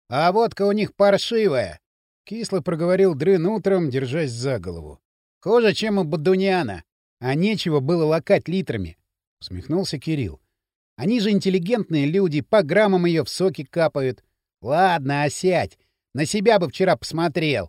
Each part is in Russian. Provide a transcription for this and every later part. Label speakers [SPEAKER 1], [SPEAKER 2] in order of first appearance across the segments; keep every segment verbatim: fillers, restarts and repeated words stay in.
[SPEAKER 1] А водка у них паршивая, — кисло проговорил Дрын утром, держась за голову. — Хуже, чем у Бадуняна. А нечего было лакать литрами, — усмехнулся Кирилл. — Они же интеллигентные люди, по граммам ее в соки капают. Ладно, осядь. На себя бы вчера посмотрел.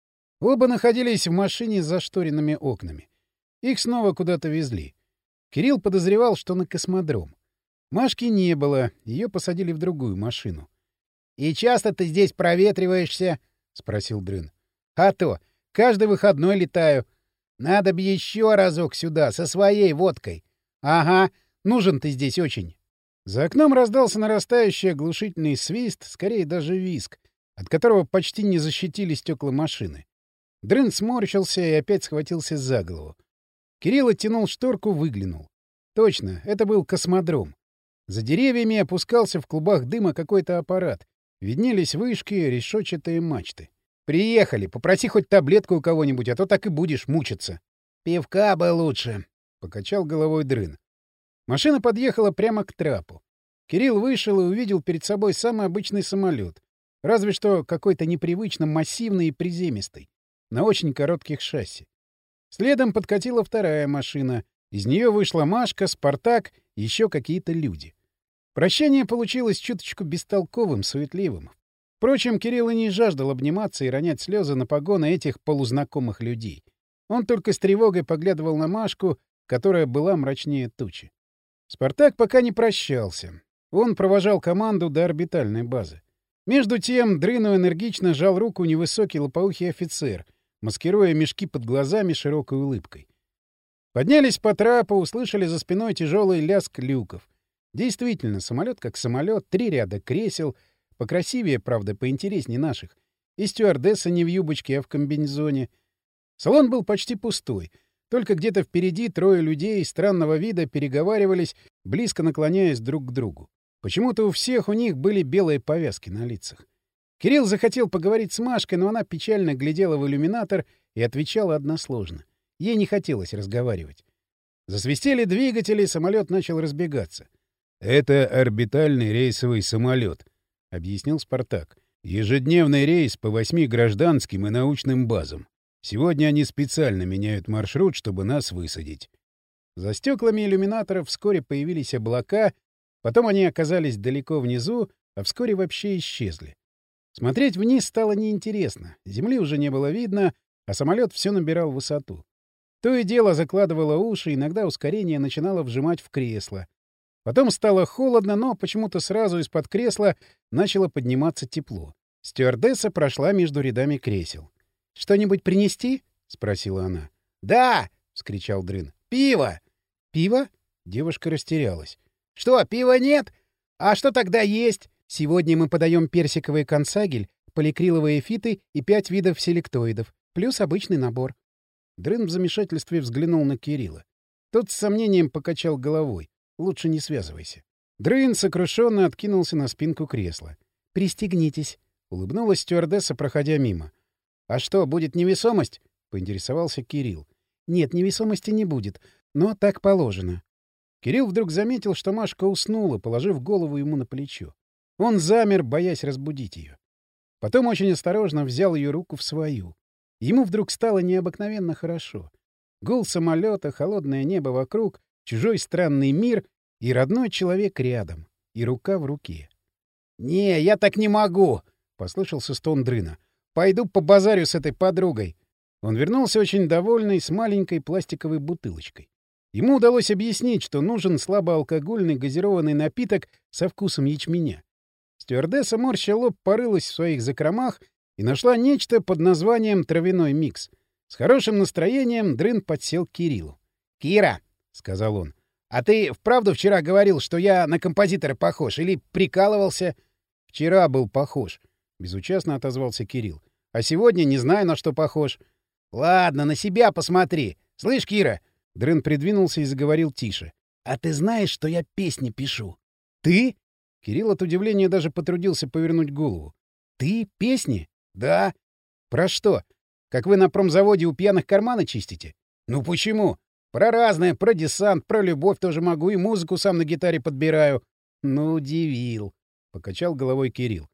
[SPEAKER 1] Оба находились в машине с зашторенными окнами. Их снова куда-то везли. Кирилл подозревал, что на космодром. Машки не было, ее посадили в другую машину. — И часто ты здесь проветриваешься? — спросил Дрын. — А то, каждый выходной летаю. Надо б еще разок сюда, со своей водкой. — Ага, нужен ты здесь очень. За окном раздался нарастающий оглушительный свист, скорее даже визг, от которого почти не защитили стекла машины. Дрын сморщился и опять схватился за голову. Кирилл оттянул шторку, выглянул. Точно, это был космодром. За деревьями опускался в клубах дыма какой-то аппарат. Виднелись вышки, решетчатые мачты. «Приехали, попроси хоть таблетку у кого-нибудь, а то так и будешь мучиться». «Пивка бы лучше», — покачал головой Дрын. Машина подъехала прямо к трапу. Кирилл вышел и увидел перед собой самый обычный самолет, разве что какой-то непривычно массивный и приземистый, на очень коротких шасси. Следом подкатила вторая машина. Из нее вышла Машка, Спартак и еще какие-то люди. Прощание получилось чуточку бестолковым, суетливым. Впрочем, Кирилл и не жаждал обниматься и ронять слезы на погоны этих полузнакомых людей. Он только с тревогой поглядывал на Машку, которая была мрачнее тучи. Спартак пока не прощался. Он провожал команду до орбитальной базы. Между тем Дрыну энергично жал руку невысокий лопоухий офицер, маскируя мешки под глазами широкой улыбкой. Поднялись по трапу, услышали за спиной тяжелый лязг люков. Действительно, самолет как самолет, три ряда кресел, покрасивее, правда, поинтереснее наших, и стюардесса не в юбочке, а в комбинезоне. Салон был почти пустой, только где-то впереди трое людей странного вида переговаривались, близко наклоняясь друг к другу. Почему-то у всех у них были белые повязки на лицах. Кирилл захотел поговорить с Машкой, но она печально глядела в иллюминатор и отвечала односложно. Ей не хотелось разговаривать. Засвистели двигатели, самолет начал разбегаться. — Это орбитальный рейсовый самолет, — объяснил Спартак. — Ежедневный рейс по восьми гражданским и научным базам. Сегодня они специально меняют маршрут, чтобы нас высадить. За стеклами иллюминаторов вскоре появились облака, потом они оказались далеко внизу, а вскоре вообще исчезли. Смотреть вниз стало неинтересно, земли уже не было видно, а самолет все набирал высоту. То и дело закладывало уши, иногда ускорение начинало вжимать в кресло. Потом стало холодно, но почему-то сразу из-под кресла начало подниматься тепло. Стюардесса прошла между рядами кресел. — Что-нибудь принести? — спросила она. — Да! — вскричал Дрын. — Пиво! — Пиво? — девушка растерялась. — Что, пива нет? А что тогда есть? Сегодня мы подаем персиковый консагель, поликриловые фиты и пять видов селектоидов, плюс обычный набор. Дрын в замешательстве взглянул на Кирилла. Тот с сомнением покачал головой. Лучше не связывайся. Дрын сокрушенно откинулся на спинку кресла. — Пристегнитесь, — улыбнулась стюардесса, проходя мимо. — А что, будет невесомость? — поинтересовался Кирилл. — Нет, невесомости не будет, но так положено. Кирилл вдруг заметил, что Машка уснула, положив голову ему на плечо. Он замер, боясь разбудить ее. Потом очень осторожно взял ее руку в свою. Ему вдруг стало необыкновенно хорошо. Гул самолета, холодное небо вокруг, чужой странный мир и родной человек рядом, и рука в руке. — Не, я так не могу! — послышался стон Дрына. — Пойду по базарю с этой подругой. Он вернулся очень довольный, с маленькой пластиковой бутылочкой. Ему удалось объяснить, что нужен слабоалкогольный газированный напиток со вкусом ячменя. Стюардесса, морща лоб, порылась в своих закромах и нашла нечто под названием «травяной микс». С хорошим настроением Дрын подсел к Кириллу. — Кира, — сказал он, — а ты вправду вчера говорил, что я на композитора похож, или прикалывался? — Вчера был похож, — безучастно отозвался Кирилл. — А сегодня не знаю, на что похож. — Ладно, на себя посмотри. Слышь, Кира? Дрын придвинулся и заговорил тише. — А ты знаешь, что я песни пишу? — Ты? Кирилл от удивления даже потрудился повернуть голову. — Ты? Песни? — Да. — Про что? Как вы на промзаводе у пьяных карманы чистите? — Ну почему? Про разное, про десант, про любовь тоже могу, и музыку сам на гитаре подбираю. — Ну, удивил, — покачал головой Кирилл.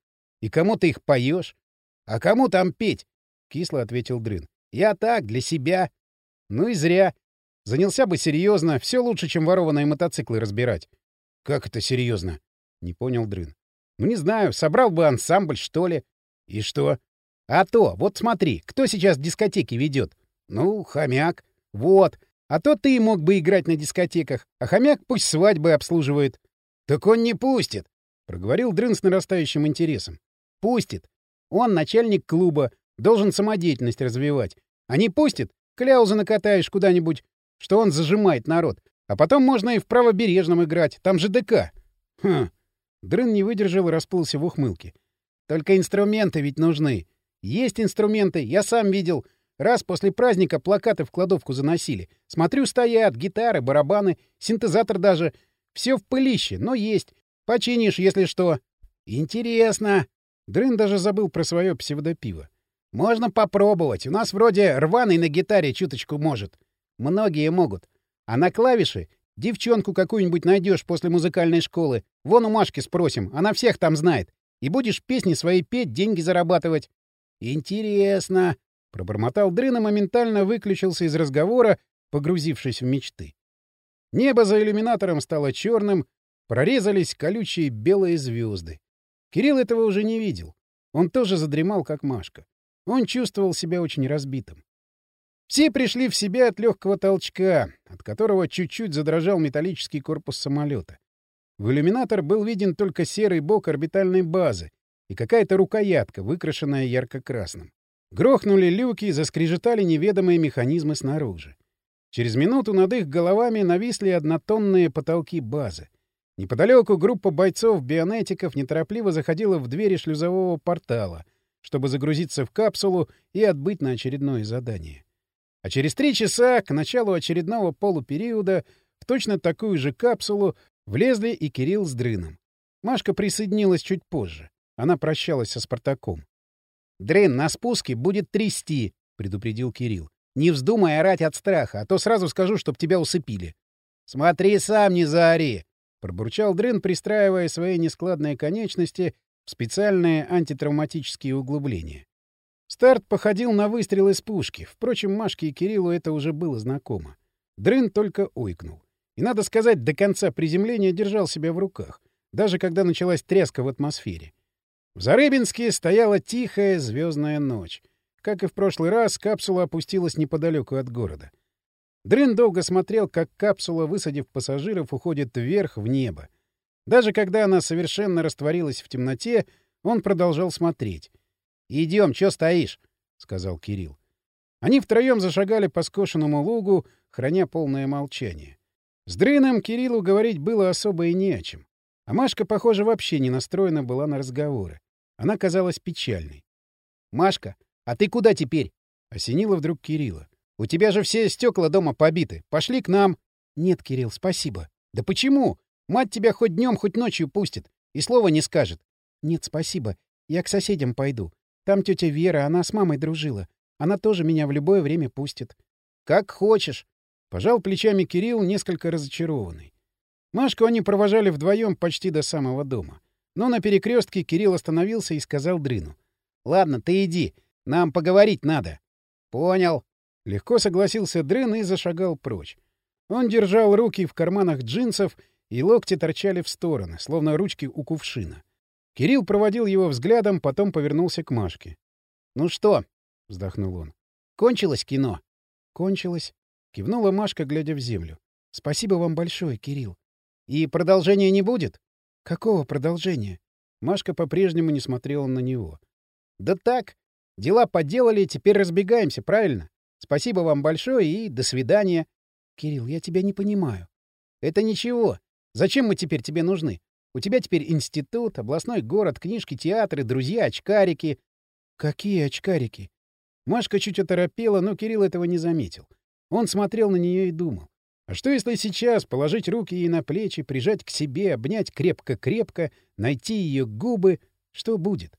[SPEAKER 1] И кому ты их поешь? — А кому там петь? — кисло ответил Дрын. — Я так, для себя. — Ну и зря. Занялся бы серьезно, все лучше, чем ворованные мотоциклы разбирать. — Как это серьезно? — не понял Дрын. — Ну, не знаю, собрал бы ансамбль, что ли. — И что? — А то, вот смотри, кто сейчас дискотеки ведет? — Ну, хомяк. — Вот. А то ты мог бы играть на дискотеках, а хомяк пусть свадьбы обслуживает. — Так он не пустит, — проговорил Дрын с нарастающим интересом. — Пустит. Он начальник клуба, должен самодеятельность развивать. А не пустит, кляузы накатаешь куда-нибудь, что он зажимает народ. А потом можно и в Правобережном играть, там же ДК. Хм. Дрын не выдержал и расплылся в ухмылке. Только инструменты ведь нужны. Есть инструменты, я сам видел. Раз после праздника плакаты в кладовку заносили. Смотрю, стоят гитары, барабаны, синтезатор даже. Все в пылище, но есть. Починишь, если что. Интересно. Дрын даже забыл про свое псевдопиво. Можно попробовать. У нас вроде рваный на гитаре чуточку может. Многие могут. А на клавиши девчонку какую-нибудь найдешь после музыкальной школы. Вон у Машки спросим, она всех там знает. И будешь песни свои петь, деньги зарабатывать. Интересно. Пробормотал Дрын и моментально выключился из разговора, погрузившись в мечты. Небо за иллюминатором стало черным, прорезались колючие белые звезды. Кирилл этого уже не видел. Он тоже задремал, как Машка. Он чувствовал себя очень разбитым. Все пришли в себя от легкого толчка, от которого чуть-чуть задрожал металлический корпус самолета. В иллюминатор был виден только серый бок орбитальной базы и какая-то рукоятка, выкрашенная ярко-красным. Грохнули люки, заскрежетали неведомые механизмы снаружи. Через минуту над их головами нависли однотонные потолки базы. Неподалеку группа бойцов-бионетиков неторопливо заходила в двери шлюзового портала, чтобы загрузиться в капсулу и отбыть на очередное задание. А через три часа, к началу очередного полупериода, в точно такую же капсулу влезли и Кирилл с Дрыном. Машка присоединилась чуть позже. Она прощалась со Спартаком. — Дрын, на спуске будет трясти, — предупредил Кирилл. — Не вздумай орать от страха, а то сразу скажу, чтоб тебя усыпили. — Смотри сам, не заори, — пробурчал Дрын, пристраивая свои нескладные конечности в специальные антитравматические углубления. Старт походил на выстрел из пушки. Впрочем, Машке и Кириллу это уже было знакомо. Дрын только ойкнул. И, надо сказать, до конца приземления держал себя в руках, даже когда началась тряска в атмосфере. В Зарыбинске стояла тихая звездная ночь. Как и в прошлый раз, капсула опустилась неподалеку от города. Дрын долго смотрел, как капсула, высадив пассажиров, уходит вверх в небо. Даже когда она совершенно растворилась в темноте, он продолжал смотреть. — Идем, чё стоишь? — сказал Кирилл. Они втроем зашагали по скошенному лугу, храня полное молчание. С Дрыном Кириллу говорить было особо и не о чем. А Машка, похоже, вообще не настроена была на разговоры. Она казалась печальной. — Машка, а ты куда теперь? — осенило вдруг Кирилла. — У тебя же все стекла дома побиты. Пошли к нам. — Нет, Кирилл, спасибо. — Да почему? Мать тебя хоть днем, хоть ночью пустит. И слова не скажет. — Нет, спасибо. Я к соседям пойду. Там тетя Вера, она с мамой дружила. Она тоже меня в любое время пустит. — Как хочешь. Пожал плечами Кирилл, несколько разочарованный. Машку они провожали вдвоем почти до самого дома. Но на перекрестке Кирилл остановился и сказал Дрыну. — Ладно, ты иди. Нам поговорить надо. — Понял. Легко согласился Дрын и зашагал прочь. Он держал руки в карманах джинсов, и локти торчали в стороны, словно ручки у кувшина. Кирилл проводил его взглядом, потом повернулся к Машке. — Ну что? — вздохнул он. — Кончилось кино? — Кончилось. — кивнула Машка, глядя в землю. — Спасибо вам большое, Кирилл. — И продолжения не будет? — Какого продолжения? Машка по-прежнему не смотрела на него. — Да так. Дела поделали, теперь разбегаемся, правильно? Спасибо вам большое и до свидания. — Кирилл, я тебя не понимаю. — Это ничего. Зачем мы теперь тебе нужны? У тебя теперь институт, областной город, книжки, театры, друзья, очкарики. — Какие очкарики? Машка чуть оторопела, но Кирилл этого не заметил. Он смотрел на нее и думал. А что если сейчас положить руки ей на плечи, прижать к себе, обнять крепко-крепко, найти ее губы? Что будет?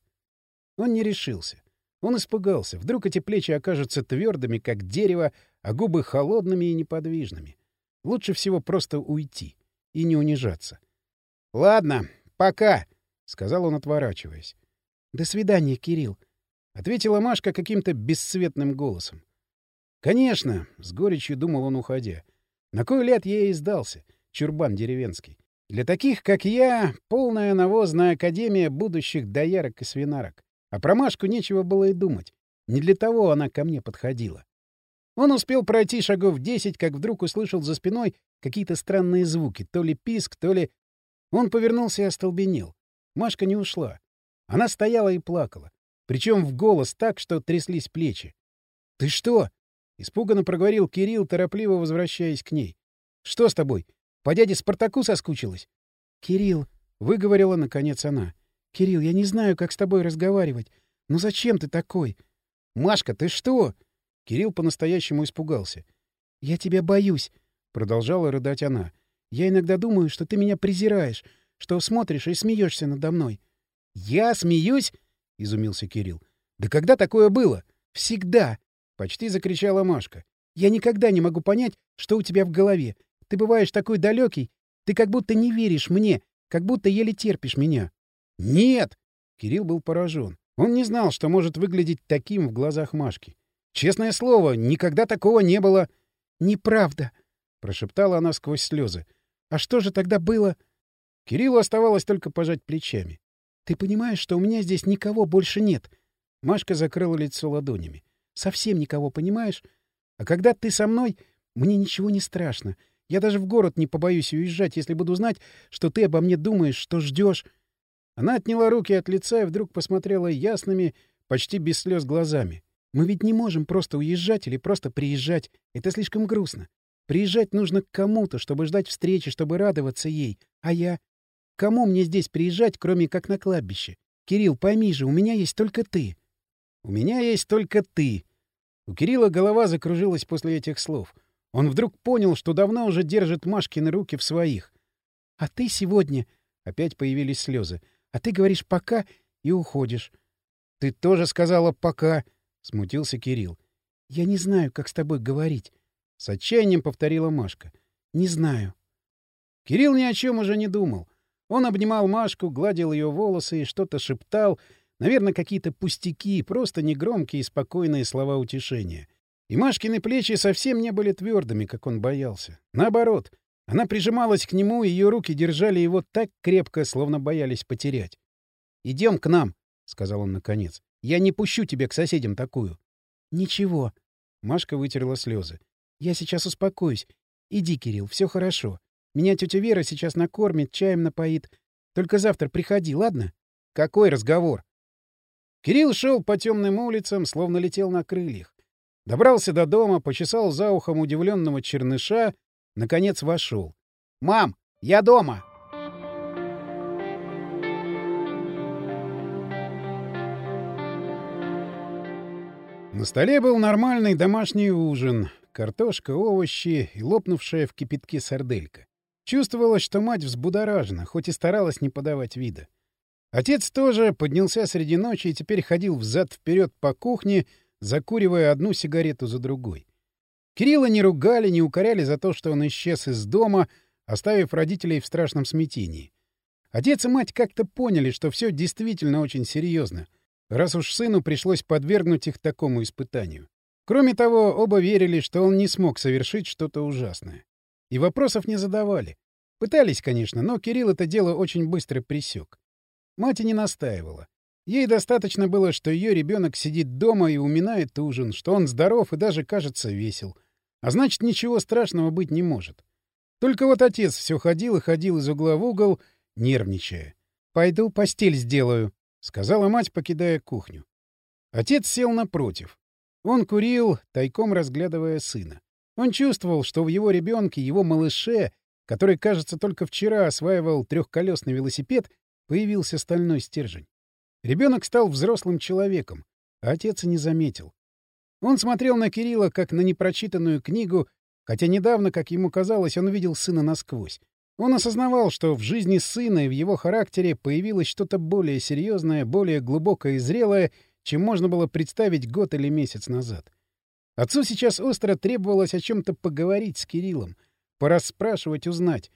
[SPEAKER 1] Он не решился. Он испугался. Вдруг эти плечи окажутся твердыми, как дерево, а губы холодными и неподвижными. Лучше всего просто уйти и не унижаться. — Ладно, пока, — сказал он, отворачиваясь. До свидания, Кирилл, — ответила Машка каким-то бесцветным голосом. Конечно, — с горечью думал он, уходя. На кой ляд я ей сдался, чурбан деревенский. Для таких, как я, полная навозная академия будущих доярок и свинарок. А про Машку нечего было и думать. Не для того она ко мне подходила. Он успел пройти шагов десять, как вдруг услышал за спиной какие-то странные звуки. То ли писк, то ли... Он повернулся и остолбенел. Машка не ушла. Она стояла и плакала. Причем в голос так, что тряслись плечи. — Ты что? — испуганно проговорил Кирилл, торопливо возвращаясь к ней. — Что с тобой? По дяде Спартаку соскучилась? — Кирилл, — выговорила наконец она. — Кирилл, я не знаю, как с тобой разговаривать. Ну зачем ты такой? — Машка, ты что? Кирилл по-настоящему испугался. — Я тебя боюсь, — продолжала рыдать она. — Я иногда думаю, что ты меня презираешь, что смотришь и смеешься надо мной. — Я смеюсь? — изумился Кирилл. — Да когда такое было? — Всегда! — почти закричала Машка. — Я никогда не могу понять, что у тебя в голове. Ты бываешь такой далекий, ты как будто не веришь мне, как будто еле терпишь меня. — Нет! — Кирилл был поражен. Он не знал, что может выглядеть таким в глазах Машки. — Честное слово, никогда такого не было. — Неправда! — прошептала она сквозь слезы. — А что же тогда было? Кириллу оставалось только пожать плечами. — Ты понимаешь, что у меня здесь никого больше нет? Машка закрыла лицо ладонями. — Совсем никого, понимаешь? А когда ты со мной, мне ничего не страшно. Я даже в город не побоюсь уезжать, если буду знать, что ты обо мне думаешь, что ждешь. Она отняла руки от лица и вдруг посмотрела ясными, почти без слез глазами. Мы ведь не можем просто уезжать или просто приезжать. Это слишком грустно. Приезжать нужно к кому-то, чтобы ждать встречи, чтобы радоваться ей. А я... Кому мне здесь приезжать, кроме как на кладбище? Кирилл, пойми же, у меня есть только ты. У меня есть только ты. У Кирилла голова закружилась после этих слов. Он вдруг понял, что давно уже держит Машкины руки в своих. — А ты сегодня... Опять появились слезы. — А ты говоришь «пока» и уходишь. — Ты тоже сказала «пока», — смутился Кирилл. — Я не знаю, как с тобой говорить. С отчаянием повторила Машка. — Не знаю. Кирилл ни о чем уже не думал. Он обнимал Машку, гладил ее волосы и что-то шептал, наверное, какие-то пустяки, просто негромкие и спокойные слова утешения. И Машкины плечи совсем не были твердыми, как он боялся. Наоборот, она прижималась к нему, и ее руки держали его так крепко, словно боялись потерять. — Идем к нам, — сказал он наконец. — Я не пущу тебя к соседям такую. — Ничего. Машка вытерла слезы. — Я сейчас успокоюсь. Иди, Кирилл, все хорошо. Меня тетя Вера сейчас накормит, чаем напоит. Только завтра приходи, ладно? — Какой разговор? Кирилл шел по темным улицам, словно летел на крыльях. Добрался до дома, почесал за ухом удивленного черныша, наконец вошел. — Мам, я дома! На столе был нормальный домашний ужин. Картошка, овощи и лопнувшая в кипятке сарделька. Чувствовалось, что мать взбудоражена, хоть и старалась не подавать вида. Отец тоже поднялся среди ночи и теперь ходил взад-вперед по кухне, закуривая одну сигарету за другой. Кирилла не ругали, не укоряли за то, что он исчез из дома, оставив родителей в страшном смятении. Отец и мать как-то поняли, что все действительно очень серьезно, раз уж сыну пришлось подвергнуть их такому испытанию. Кроме того, оба верили, что он не смог совершить что-то ужасное. И вопросов не задавали. Пытались, конечно, но Кирилл это дело очень быстро пресек. Мать и не настаивала. Ей достаточно было, что ее ребенок сидит дома и уминает ужин, что он здоров и даже, кажется, весел. А значит, ничего страшного быть не может. Только вот отец все ходил и ходил из угла в угол, нервничая. — Пойду постель сделаю, — сказала мать, покидая кухню. Отец сел напротив. Он курил, тайком разглядывая сына. Он чувствовал, что в его ребенке, его малыше, который, кажется, только вчера осваивал трехколесный велосипед, появился стальной стержень. Ребенок стал взрослым человеком, а отец и не заметил. Он смотрел на Кирилла, как на непрочитанную книгу, хотя недавно, как ему казалось, он видел сына насквозь. Он осознавал, что в жизни сына и в его характере появилось что-то более серьезное, более глубокое и зрелое, чем можно было представить год или месяц назад. Отцу сейчас остро требовалось о чем-то поговорить с Кириллом, порасспрашивать, узнать.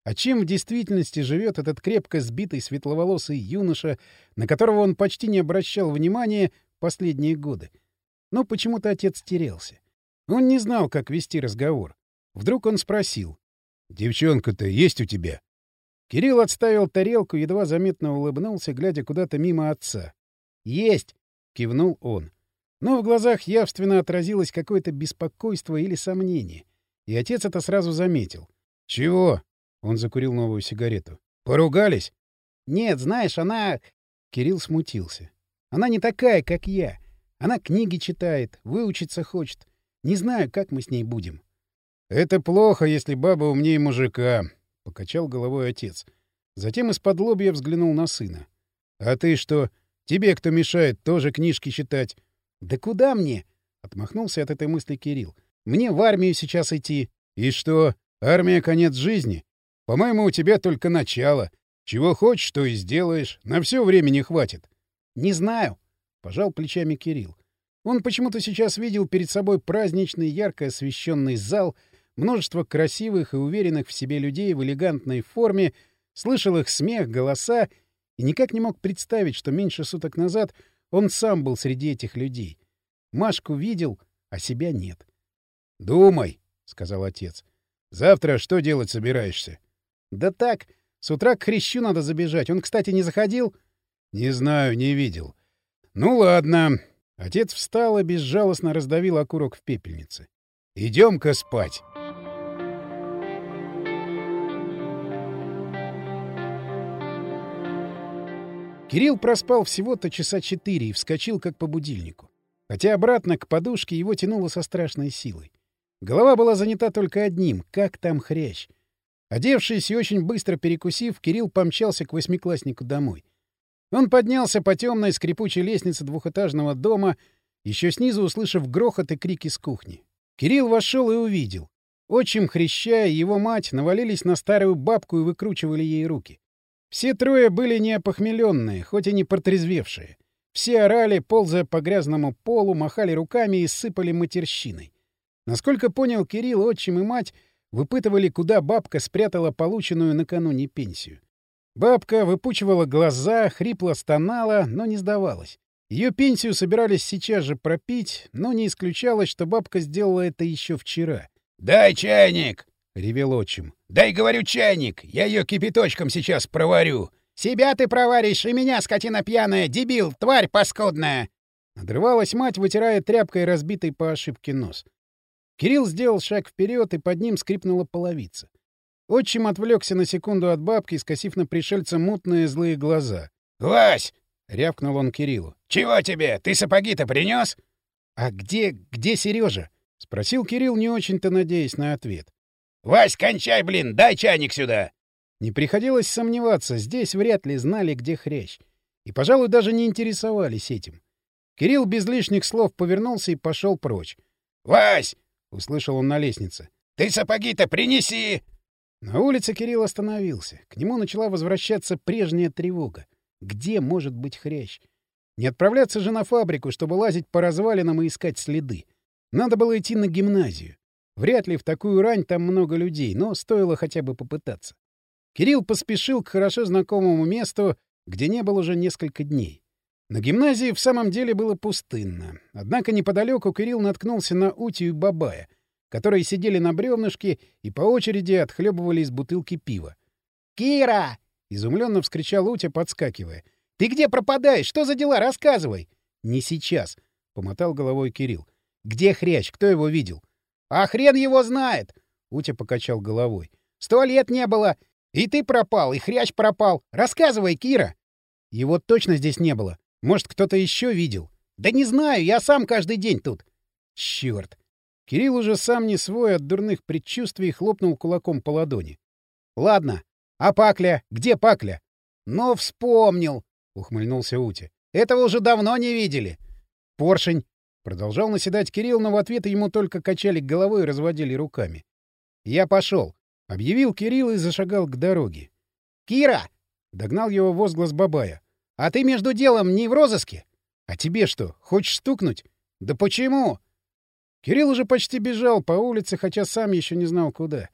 [SPEAKER 1] А чем в действительности живет этот крепко сбитый светловолосый юноша, на которого он почти не обращал внимания последние годы? Но почему-то отец терялся. Он не знал, как вести разговор. Вдруг он спросил. — Девчонка-то есть у тебя? Кирилл отставил тарелку, едва заметно улыбнулся, глядя куда-то мимо отца. — Есть! — кивнул он. Но в глазах явственно отразилось какое-то беспокойство или сомнение. И отец это сразу заметил. — Чего? — он закурил новую сигарету. — Поругались? — Нет, знаешь, она... Кирилл смутился. — Она не такая, как я. Она книги читает, выучиться хочет. Не знаю, как мы с ней будем. — Это плохо, если баба умнее мужика, — покачал головой отец. Затем из-под лобья взглянул на сына. — А ты что? Тебе кто мешает тоже книжки читать? — Да куда мне? — отмахнулся от этой мысли Кирилл. — Мне в армию сейчас идти. — И что, армия — конец жизни? По-моему, у тебя только начало. Чего хочешь, то и сделаешь. На все времени хватит. — Не знаю, — пожал плечами Кирилл. Он почему-то сейчас видел перед собой праздничный, ярко освещенный зал, множество красивых и уверенных в себе людей в элегантной форме, слышал их смех, голоса и никак не мог представить, что меньше суток назад он сам был среди этих людей. Машку видел, а себя нет. — Думай, — сказал отец. — Завтра что делать собираешься? — Да так, с утра к Хрящу надо забежать. Он, кстати, не заходил? — Не знаю, не видел. — Ну ладно. Отец встал и безжалостно раздавил окурок в пепельнице. — Идем-ка спать. Кирилл проспал всего-то часа четыре и вскочил как по будильнику. Хотя обратно к подушке его тянуло со страшной силой. Голова была занята только одним — как там Хрящ. Одевшись и очень быстро перекусив, Кирилл помчался к восьмикласснику домой. Он поднялся по темной скрипучей лестнице двухэтажного дома, еще снизу услышав грохот и крики с кухни. Кирилл вошел и увидел. Отчим Хряща и его мать навалились на старую бабку и выкручивали ей руки. Все трое были не опохмеленные, хоть и не протрезвевшие. Все орали, ползая по грязному полу, махали руками и сыпали матерщиной. Насколько понял Кирилл, отчим и мать выпытывали, куда бабка спрятала полученную накануне пенсию. Бабка выпучивала глаза, хрипло стонала, но не сдавалась. Ее пенсию собирались сейчас же пропить, но не исключалось, что бабка сделала это еще вчера. — Дай чайник! — ревел отчим. — Дай, говорю, чайник! Я ее кипяточком сейчас проварю! — Себя ты проваришь, и меня, скотина пьяная! Дебил, тварь паскудная! Надрывалась мать, вытирая тряпкой разбитый по ошибке нос. Кирилл сделал шаг вперед, и под ним скрипнула половица. Отчим отвлекся на секунду от бабки, скосив на пришельца мутные злые глаза. — Вась! — рявкнул он Кириллу. — Чего тебе? Ты сапоги-то принес? — А где... где Сережа? — спросил Кирилл, не очень-то надеясь на ответ. — Вась, кончай, блин! Дай чайник сюда! Не приходилось сомневаться, здесь вряд ли знали, где Хрящ. И, пожалуй, даже не интересовались этим. Кирилл без лишних слов повернулся и пошел прочь. — Вась! — услышал он на лестнице. — Ты сапоги-то принеси! На улице Кирилл остановился. К нему начала возвращаться прежняя тревога. Где может быть Хрящ? Не отправляться же на фабрику, чтобы лазить по развалинам и искать следы. Надо было идти на гимназию. Вряд ли в такую рань там много людей, но стоило хотя бы попытаться. Кирилл поспешил к хорошо знакомому месту, где не был уже несколько дней. На гимназии в самом деле было пустынно. Однако неподалеку Кирилл наткнулся на Утю и Бабая, которые сидели на бревнышке и по очереди отхлебывали из бутылки пива. «Кира!» — изумленно вскричал Утя, подскакивая. «Ты где пропадаешь? Что за дела? Рассказывай!» «Не сейчас», — помотал головой Кирилл. «Где Хрящ? Кто его видел?» «А хрен его знает!» — Утя покачал головой. «Сто лет не было! И ты пропал, и Хрящ пропал! Рассказывай, Кира!» «Его точно здесь не было. Может, кто-то еще видел?» «Да не знаю, я сам каждый день тут». «Черт!» Кирилл уже сам не свой от дурных предчувствий хлопнул кулаком по ладони. — Ладно. А Пакля? Где Пакля? — Ну, вспомнил, — ухмыльнулся Утя. — Этого уже давно не видели. — Поршень. Продолжал наседать Кирилл, но в ответ ему только качали головой и разводили руками. — Я пошел, — объявил Кирилл и зашагал к дороге. — Кира! — догнал его возглас Бабая. — А ты между делом не в розыске? — А тебе что, хочешь стукнуть? — Да почему? Кирилл уже почти бежал по улице, хотя сам еще не знал, куда.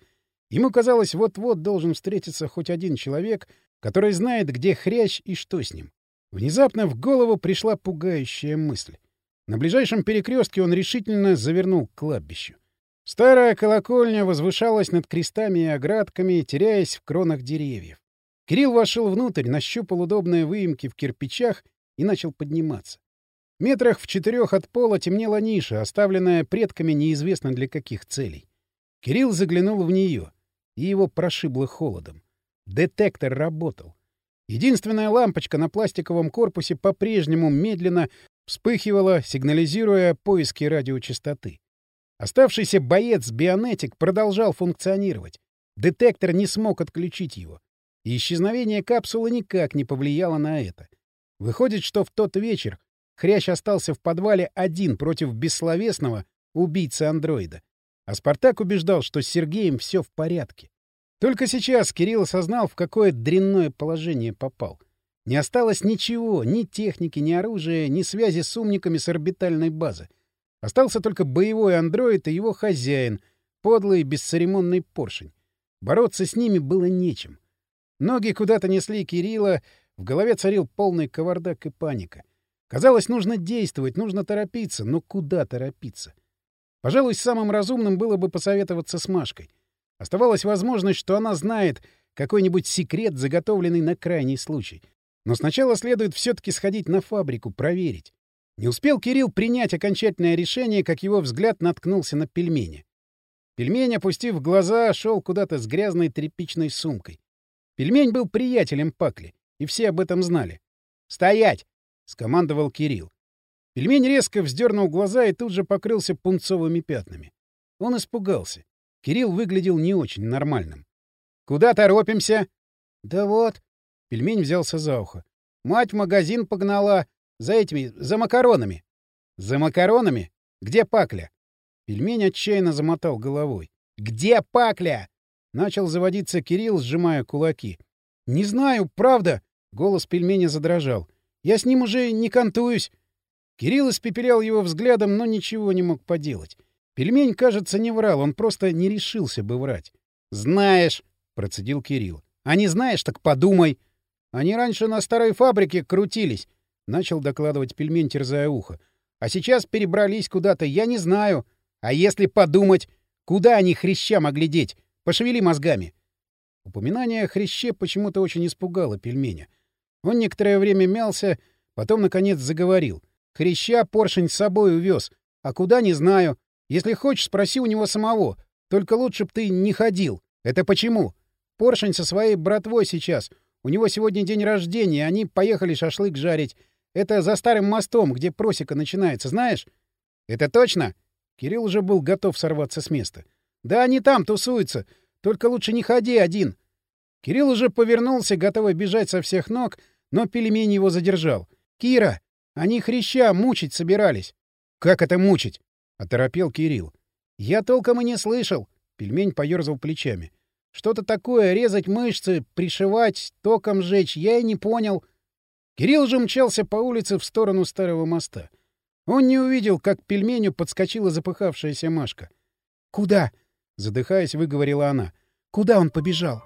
[SPEAKER 1] Ему казалось, вот-вот должен встретиться хоть один человек, который знает, где Хрящ и что с ним. Внезапно в голову пришла пугающая мысль. На ближайшем перекрестке он решительно завернул к кладбищу. Старая колокольня возвышалась над крестами и оградками, теряясь в кронах деревьев. Кирилл вошел внутрь, нащупал удобные выемки в кирпичах и начал подниматься. Метрах в четырех от пола темнела ниша, оставленная предками неизвестно для каких целей. Кирилл заглянул в нее, и его прошибло холодом. Детектор работал. Единственная лампочка на пластиковом корпусе по-прежнему медленно вспыхивала, сигнализируя о поиске радиочастоты. Оставшийся боец-бионетик продолжал функционировать. Детектор не смог отключить его. И исчезновение капсулы никак не повлияло на это. Выходит, что в тот вечер Хрящ остался в подвале один против бессловесного убийцы-андроида. А Спартак убеждал, что с Сергеем все в порядке. Только сейчас Кирилл осознал, в какое дрянное положение попал. Не осталось ничего, ни техники, ни оружия, ни связи с умниками с орбитальной базы. Остался только боевой андроид и его хозяин, подлый бесцеремонный поршень. Бороться с ними было нечем. Ноги куда-то несли Кирилла, в голове царил полный кавардак и паника. Казалось, нужно действовать, нужно торопиться, но куда торопиться? Пожалуй, самым разумным было бы посоветоваться с Машкой. Оставалась возможность, что она знает какой-нибудь секрет, заготовленный на крайний случай. Но сначала следует все-таки сходить на фабрику, проверить. Не успел Кирилл принять окончательное решение, как его взгляд наткнулся на пельмени. Пельмень, опустив глаза, шел куда-то с грязной тряпичной сумкой. Пельмень был приятелем Пакли, и все об этом знали. «Стоять!» — скомандовал Кирилл. Пельмень резко вздернул глаза и тут же покрылся пунцовыми пятнами. Он испугался. Кирилл выглядел не очень нормальным. «Куда торопимся?» «Да вот». Пельмень взялся за ухо. «Мать в магазин погнала. За этими... за макаронами». «За макаронами? Где Пакля?» Пельмень отчаянно замотал головой. «Где Пакля?» Начал заводиться Кирилл, сжимая кулаки. «Не знаю, правда!» — голос пельменя задрожал. «Я с ним уже не кантуюсь!» Кирилл испепелял его взглядом, но ничего не мог поделать. Пельмень, кажется, не врал, он просто не решился бы врать. «Знаешь!» — процедил Кирилл. «А не знаешь, так подумай!» «Они раньше на старой фабрике крутились!» — начал докладывать пельмень, терзая ухо. «А сейчас перебрались куда-то, я не знаю. А если подумать, куда они Хряща могли деть? Пошевели мозгами!» Упоминание о Хряще почему-то очень испугало пельменя. Он некоторое время мялся, потом, наконец, заговорил. «Хряща поршень с собой увез. А куда — не знаю. Если хочешь, спроси у него самого. Только лучше б ты не ходил. Это почему? Поршень со своей братвой сейчас. У него сегодня день рождения, они поехали шашлык жарить. Это за старым мостом, где просека начинается, знаешь?» «Это точно?» Кирилл уже был готов сорваться с места. «Да они там тусуются. Только лучше не ходи один». Кирилл уже повернулся, готовый бежать со всех ног, но пельмень его задержал. «Кира, они Хряща мучить собирались». «Как это мучить?» — оторопел Кирилл. «Я толком и не слышал». Пельмень поерзал плечами. «Что-то такое, резать мышцы, пришивать, током жечь, я и не понял». Кирилл же мчался по улице в сторону старого моста. Он не увидел, как к пельменю подскочила запыхавшаяся Машка. «Куда?» — задыхаясь, выговорила она. «Куда он побежал?»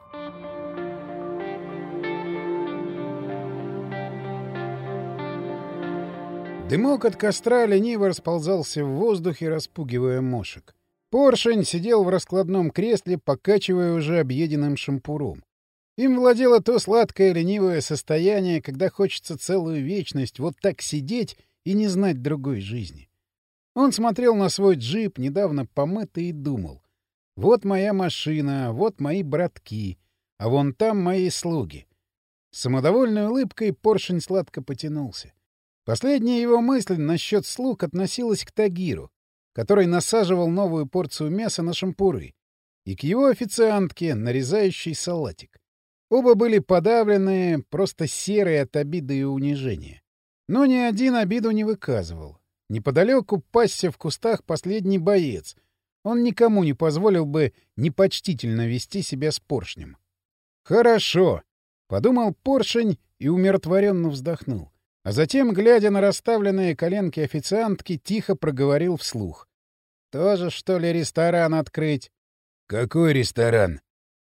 [SPEAKER 1] Дымок от костра лениво расползался в воздухе, распугивая мошек. Поршень сидел в раскладном кресле, покачивая уже объеденным шампуром. Им владело то сладкое ленивое состояние, когда хочется целую вечность вот так сидеть и не знать другой жизни. Он смотрел на свой джип, недавно помытый, и думал. Вот моя машина, вот мои братки, а вон там мои слуги. С самодовольной улыбкой поршень сладко потянулся. Последняя его мысль насчет слуг относилась к Тагиру, который насаживал новую порцию мяса на шампуры, и к его официантке, нарезающей салатик. Оба были подавленные, просто серые от обиды и унижения. Но ни один обиду не выказывал. Неподалеку пасся в кустах последний боец. Он никому не позволил бы непочтительно вести себя с поршнем. «Хорошо», — подумал поршень и умиротворенно вздохнул. А затем, глядя на расставленные коленки официантки, тихо проговорил вслух. «Тоже, что ли, ресторан открыть?» «Какой ресторан?»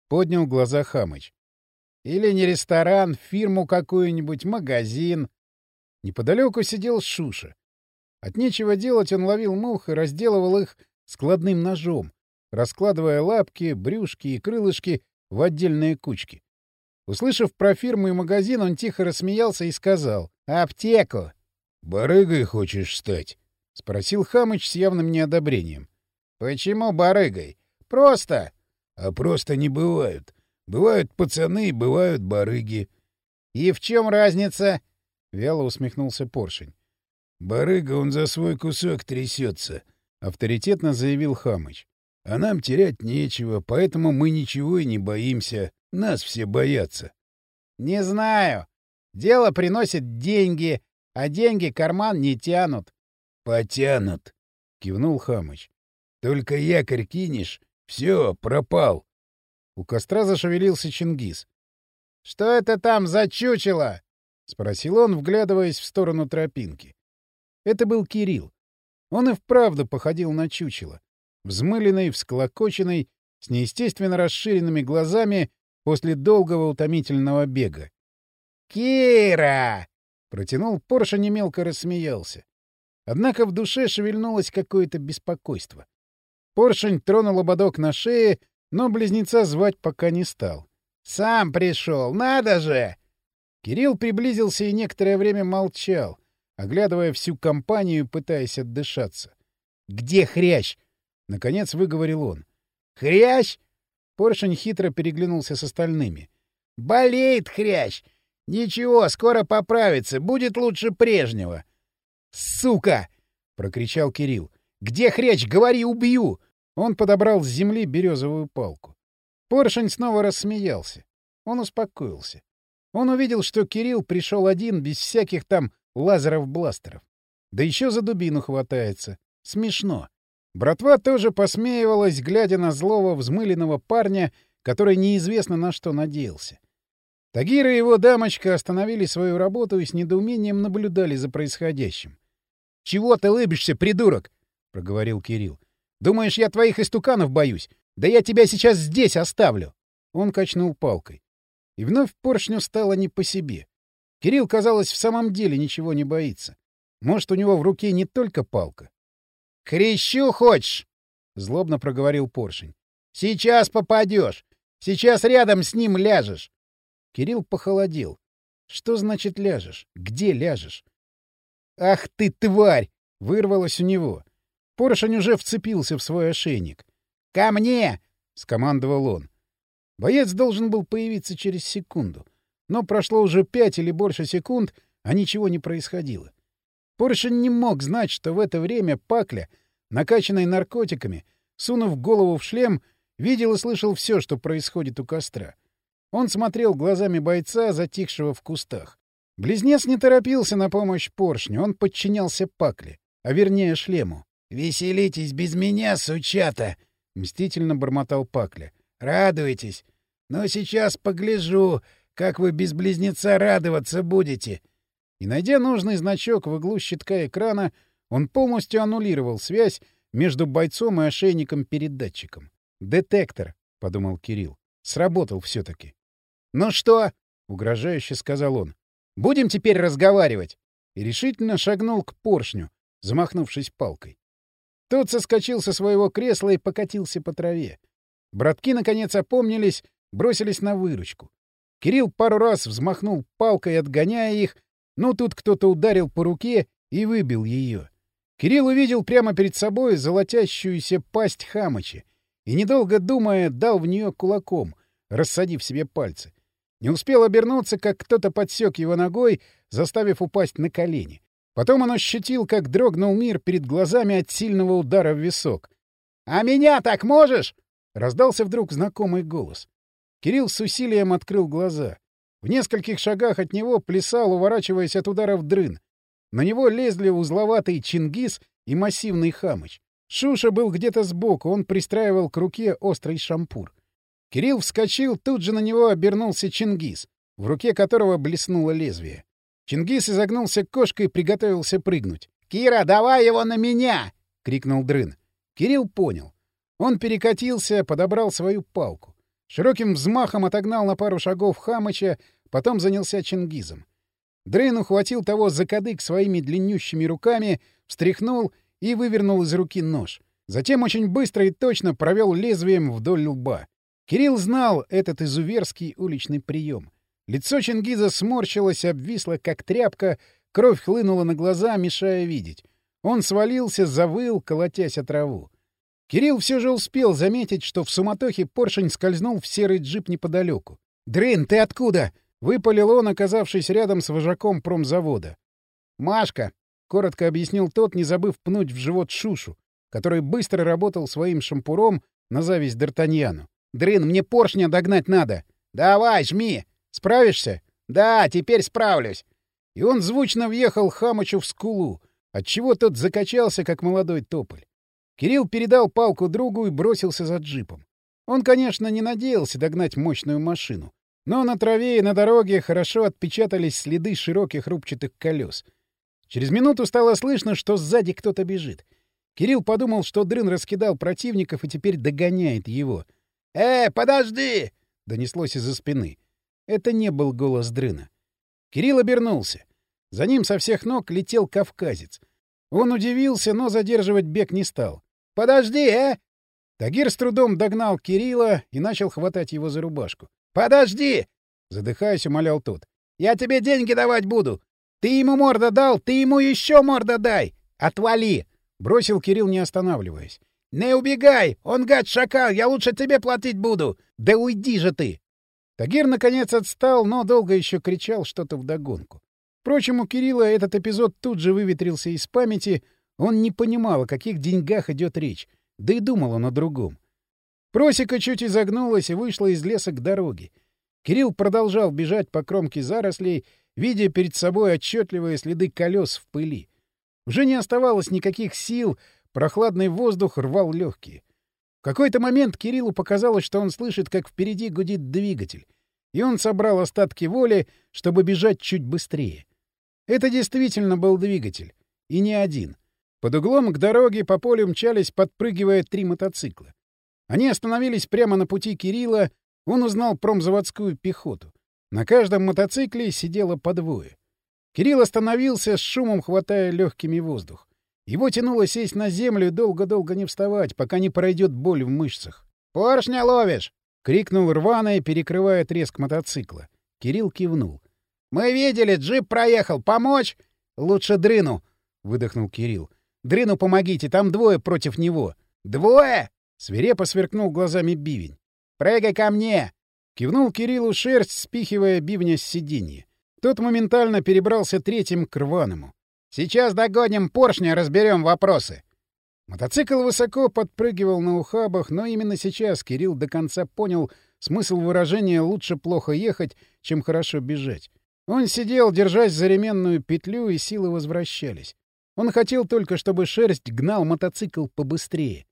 [SPEAKER 1] Поднял глаза Хамыч. Или не ресторан, фирму какую-нибудь, магазин. Неподалеку сидел Шуша. От нечего делать он ловил мух и разделывал их складным ножом, раскладывая лапки, брюшки и крылышки в отдельные кучки. Услышав про фирму и магазин, он тихо рассмеялся и сказал: «Аптеку!» «Барыгой хочешь стать?» — спросил Хамыч с явным неодобрением. «Почему барыгой? Просто!» «А просто не бывают. Бывают пацаны, бывают барыги». «И в чем разница?» — вяло усмехнулся Поршень. «Барыга, он за свой кусок трясется», — авторитетно заявил Хамыч. «А нам терять нечего, поэтому мы ничего и не боимся. Нас все боятся». «Не знаю. Дело приносит деньги, а деньги карман не тянут». «Потянут», — кивнул Хамыч. «Только якорь кинешь, все, пропал». У костра зашевелился Чингис. «Что это там за чучело?» — спросил он, вглядываясь в сторону тропинки. Это был Кирилл. Он и вправду походил на чучело. Взмыленный, всклокоченный, с неестественно расширенными глазами после долгого утомительного бега. «Кира!» — протянул Поршень и мелко рассмеялся. Однако в душе шевельнулось какое-то беспокойство. Поршень тронул ободок на шее, но близнеца звать пока не стал. «Сам пришел, надо же!» Кирилл приблизился и некоторое время молчал, оглядывая всю компанию, пытаясь отдышаться. «Где хрящ?» — наконец выговорил он. «Хрящ?» — Поршень хитро переглянулся с остальными. «Болеет хрящ! Ничего, скоро поправится, будет лучше прежнего!» «Сука!» — прокричал Кирилл. «Где хрящ? Говори, убью!» Он подобрал с земли березовую палку. Поршень снова рассмеялся. Он успокоился. Он увидел, что Кирилл пришел один, без всяких там лазеров-бластеров. Да еще за дубину хватается. Смешно. Братва тоже посмеивалась, глядя на злого взмыленного парня, который неизвестно на что надеялся. Тагир и его дамочка остановили свою работу и с недоумением наблюдали за происходящим. — Чего ты лыбишься, придурок? — проговорил Кирилл. — Думаешь, я твоих истуканов боюсь? Да я тебя сейчас здесь оставлю! Он качнул палкой. И вновь Поршню стало не по себе. Кирилл, казалось, в самом деле ничего не боится. Может, у него в руке не только палка? — Хрящу хочешь? — злобно проговорил Поршень. — Сейчас попадешь. Сейчас рядом с ним ляжешь. Кирилл похолодел. Что значит ляжешь? Где ляжешь? «Ах ты, тварь!» — вырвалось у него. Поршень уже вцепился в свой ошейник. «Ко мне!» — скомандовал он. Боец должен был появиться через секунду. Но прошло уже пять или больше секунд, а ничего не происходило. Поршень не мог знать, что в это время Пакля, накачанный наркотиками, сунув голову в шлем, видел и слышал все, что происходит у костра. Он смотрел глазами бойца, затихшего в кустах. Близнец не торопился на помощь Поршню, он подчинялся Пакле, а вернее шлему. «Веселитесь без меня, сучата!» — мстительно бормотал Пакля. «Радуйтесь! Но сейчас погляжу, как вы без близнеца радоваться будете!» И, найдя нужный значок в иглу щитка экрана, он полностью аннулировал связь между бойцом и ошейником-передатчиком. «Детектор», — подумал Кирилл, — сработал все-таки. «Ну что?» — угрожающе сказал он. «Будем теперь разговаривать!» И решительно шагнул к Поршню, замахнувшись палкой. Тот соскочил со своего кресла и покатился по траве. Братки, наконец, опомнились, бросились на выручку. Кирилл пару раз взмахнул палкой, отгоняя их, но тут кто-то ударил по руке и выбил ее. Кирилл увидел прямо перед собой золотящуюся пасть Хамыча и, недолго думая, дал в нее кулаком, рассадив себе пальцы. Не успел обернуться, как кто-то подсек его ногой, заставив упасть на колени. Потом он ощутил, как дрогнул мир перед глазами от сильного удара в висок. «А меня так можешь?» — раздался вдруг знакомый голос. Кирилл с усилием открыл глаза. В нескольких шагах от него плясал, уворачиваясь от ударов дрын. На него лезли узловатый Чингис и массивный Хамыч. Шуша был где-то сбоку, он пристраивал к руке острый шампур. Кирилл вскочил, тут же на него обернулся Чингис, в руке которого блеснуло лезвие. Чингис изогнулся кошкой и приготовился прыгнуть. «Кира, давай его на меня!» — крикнул дрын. Кирилл понял. Он перекатился, подобрал свою палку. Широким взмахом отогнал на пару шагов Хамыча, потом занялся Чингизом. Дрын ухватил того за кадык своими длиннющими руками, встряхнул и вывернул из руки нож. Затем очень быстро и точно провел лезвием вдоль лба. Кирилл знал этот изуверский уличный прием. Лицо Чингиза сморщилось, обвисло, как тряпка, кровь хлынула на глаза, мешая видеть. Он свалился, завыл, колотясь о траву. Кирилл все же успел заметить, что в суматохе поршень скользнул в серый джип неподалеку. «Дрын, ты откуда?» — выпалил он, оказавшись рядом с вожаком промзавода. «Машка», — коротко объяснил тот, не забыв пнуть в живот Шушу, который быстро работал своим шампуром на зависть Д'Артаньяну. «Дрын, мне поршня догнать надо!» «Давай, жми! Справишься?» «Да, теперь справлюсь!» И он звучно въехал Хамычу в скулу, отчего тот закачался, как молодой тополь. Кирилл передал палку другу и бросился за джипом. Он, конечно, не надеялся догнать мощную машину, но на траве и на дороге хорошо отпечатались следы широких рубчатых колес. Через минуту стало слышно, что сзади кто-то бежит. Кирилл подумал, что Дрын раскидал противников и теперь догоняет его. «Э, подожди!» — донеслось из-за спины. Это не был голос Дрына. Кирилл обернулся. За ним со всех ног летел кавказец. Он удивился, но задерживать бег не стал. «Подожди, э!» Тагир с трудом догнал Кирилла и начал хватать его за рубашку. «Подожди!» — задыхаясь, умолял тот. «Я тебе деньги давать буду. Ты ему морда дал, ты ему еще морда дай! Отвали!» — бросил Кирилл, не останавливаясь. «Не убегай! Он гад шакал, я лучше тебе платить буду! Да уйди же ты!» Тагир, наконец, отстал, но долго еще кричал что-то вдогонку. Впрочем, у Кирилла этот эпизод тут же выветрился из памяти. Он не понимал, о каких деньгах идет речь, да и думал он о другом. Просека чуть изогнулась и вышла из леса к дороге. Кирилл продолжал бежать по кромке зарослей, видя перед собой отчетливые следы колес в пыли. Уже не оставалось никаких сил, прохладный воздух рвал легкие. В какой-то момент Кириллу показалось, что он слышит, как впереди гудит двигатель, и он собрал остатки воли, чтобы бежать чуть быстрее. Это действительно был двигатель, и не один. Под углом к дороге по полю мчались, подпрыгивая, три мотоцикла. Они остановились прямо на пути Кирилла, он узнал промзаводскую пехоту. На каждом мотоцикле сидело по двое. Кирилл остановился, с шумом хватая легкими воздух. Его тянуло сесть на землю и долго-долго не вставать, пока не пройдет боль в мышцах. «Поршня ловишь!» — крикнул рваный, перекрывая треск мотоцикла. Кирилл кивнул. «Мы видели, джип проехал. Помочь?» «Лучше Дрыну!» — выдохнул Кирилл. «Дрыну помогите, там двое против него». «Двое?» — свирепо сверкнул глазами Бивень. «Прыгай ко мне!» — кивнул Кириллу шерсть, спихивая Бивня с сиденья. Тот моментально перебрался третьим к рваному. «Сейчас догоним поршня, разберем вопросы». Мотоцикл высоко подпрыгивал на ухабах, но именно сейчас Кирилл до конца понял смысл выражения «лучше плохо ехать, чем хорошо бежать». Он сидел, держась за ременную петлю, и силы возвращались. Он хотел только, чтобы шерсть гнал мотоцикл побыстрее.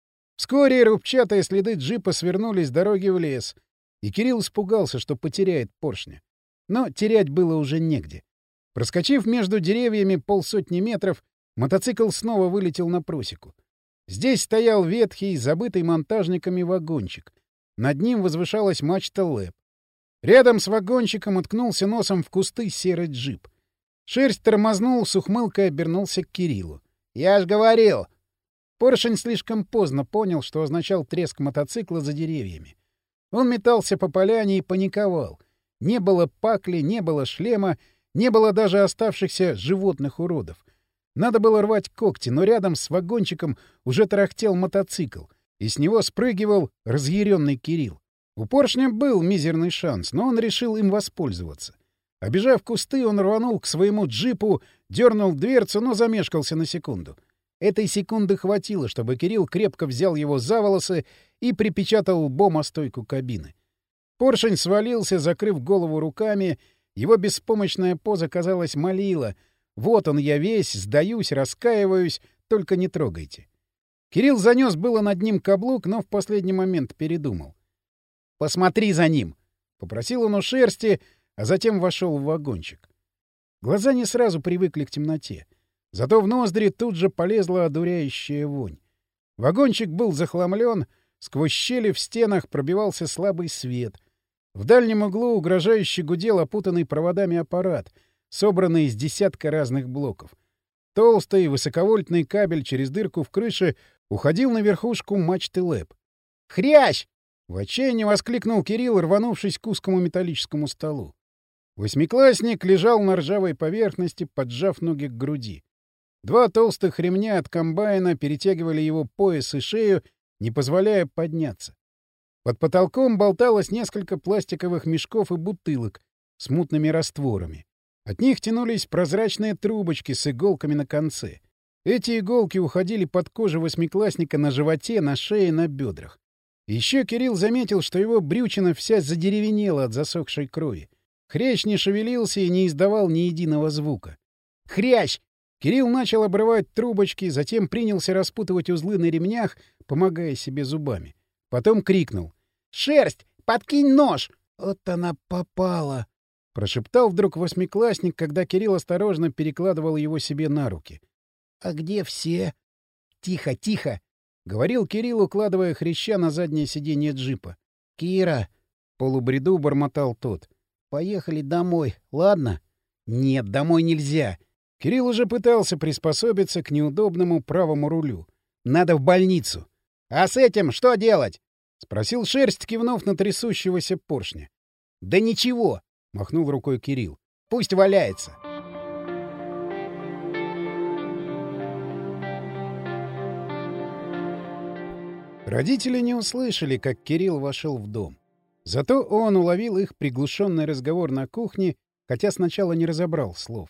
[SPEAKER 1] Вскоре рубчатые следы джипа свернули с дороги в лес, и Кирилл испугался, что потеряет поршня. Но терять было уже негде. Проскочив между деревьями полсотни метров, мотоцикл снова вылетел на просеку. Здесь стоял ветхий, забытый монтажниками вагончик. Над ним возвышалась мачта ЛЭП. Рядом с вагончиком уткнулся носом в кусты серый джип. Шерсть тормознул, с ухмылкой обернулся к Кириллу. «Я ж говорил!» Поршень слишком поздно понял, что означал треск мотоцикла за деревьями. Он метался по поляне и паниковал. Не было пакли, не было шлема, не было даже оставшихся животных уродов. Надо было рвать когти, но рядом с вагончиком уже тарахтел мотоцикл, и с него спрыгивал разъяренный Кирилл. У поршня был мизерный шанс, но он решил им воспользоваться. Обежав кусты, он рванул к своему джипу, дернул дверцу, но замешкался на секунду. Этой секунды хватило, чтобы Кирилл крепко взял его за волосы и припечатал лбом о стойку кабины. Поршень свалился, закрыв голову руками. Его беспомощная поза, казалось, молила: «Вот он я весь, сдаюсь, раскаиваюсь, только не трогайте». Кирилл занес было над ним каблук, но в последний момент передумал. «Посмотри за ним!» — попросил он у шерсти, а затем вошел в вагончик. Глаза не сразу привыкли к темноте. Зато в ноздри тут же полезла одуряющая вонь. Вагончик был захламлен, Сквозь щели в стенах пробивался слабый свет. В дальнем углу угрожающе гудел опутанный проводами аппарат, собранный из десятка разных блоков. Толстый высоковольтный кабель через дырку в крыше уходил на верхушку мачты ЛЭП. «Хрящ!» — в отчаянии воскликнул Кирилл, рванувшись к узкому металлическому столу. Восьмиклассник лежал на ржавой поверхности, поджав ноги к груди. Два толстых ремня от комбайна перетягивали его пояс и шею, не позволяя подняться. Под потолком болталось несколько пластиковых мешков и бутылок с мутными растворами. От них тянулись прозрачные трубочки с иголками на конце. Эти иголки уходили под кожу восьмиклассника на животе, на шее, на бедрах. Еще Кирилл заметил, что его брючина вся задеревенела от засохшей крови. Хрящ не шевелился и не издавал ни единого звука. «Хрящ!» Кирилл начал обрывать трубочки, затем принялся распутывать узлы на ремнях, помогая себе зубами. Потом крикнул. «Шерсть! Подкинь нож!» «Вот она попала!» — прошептал вдруг восьмиклассник, когда Кирилл осторожно перекладывал его себе на руки. «А где все?» «Тихо, тихо!» — говорил Кирилл, укладывая Хряща на заднее сиденье джипа. «Кира!» — полубреду бормотал тот. «Поехали домой, ладно?» «Нет, домой нельзя!» Кирилл уже пытался приспособиться к неудобному правому рулю. «Надо в больницу!» «А с этим что делать?» — спросил Шерсть, кивнув на трясущегося поршня. «Да ничего!» — махнул рукой Кирилл. «Пусть валяется!» Родители не услышали, как Кирилл вошел в дом. Зато он уловил их приглушенный разговор на кухне, хотя сначала не разобрал слов.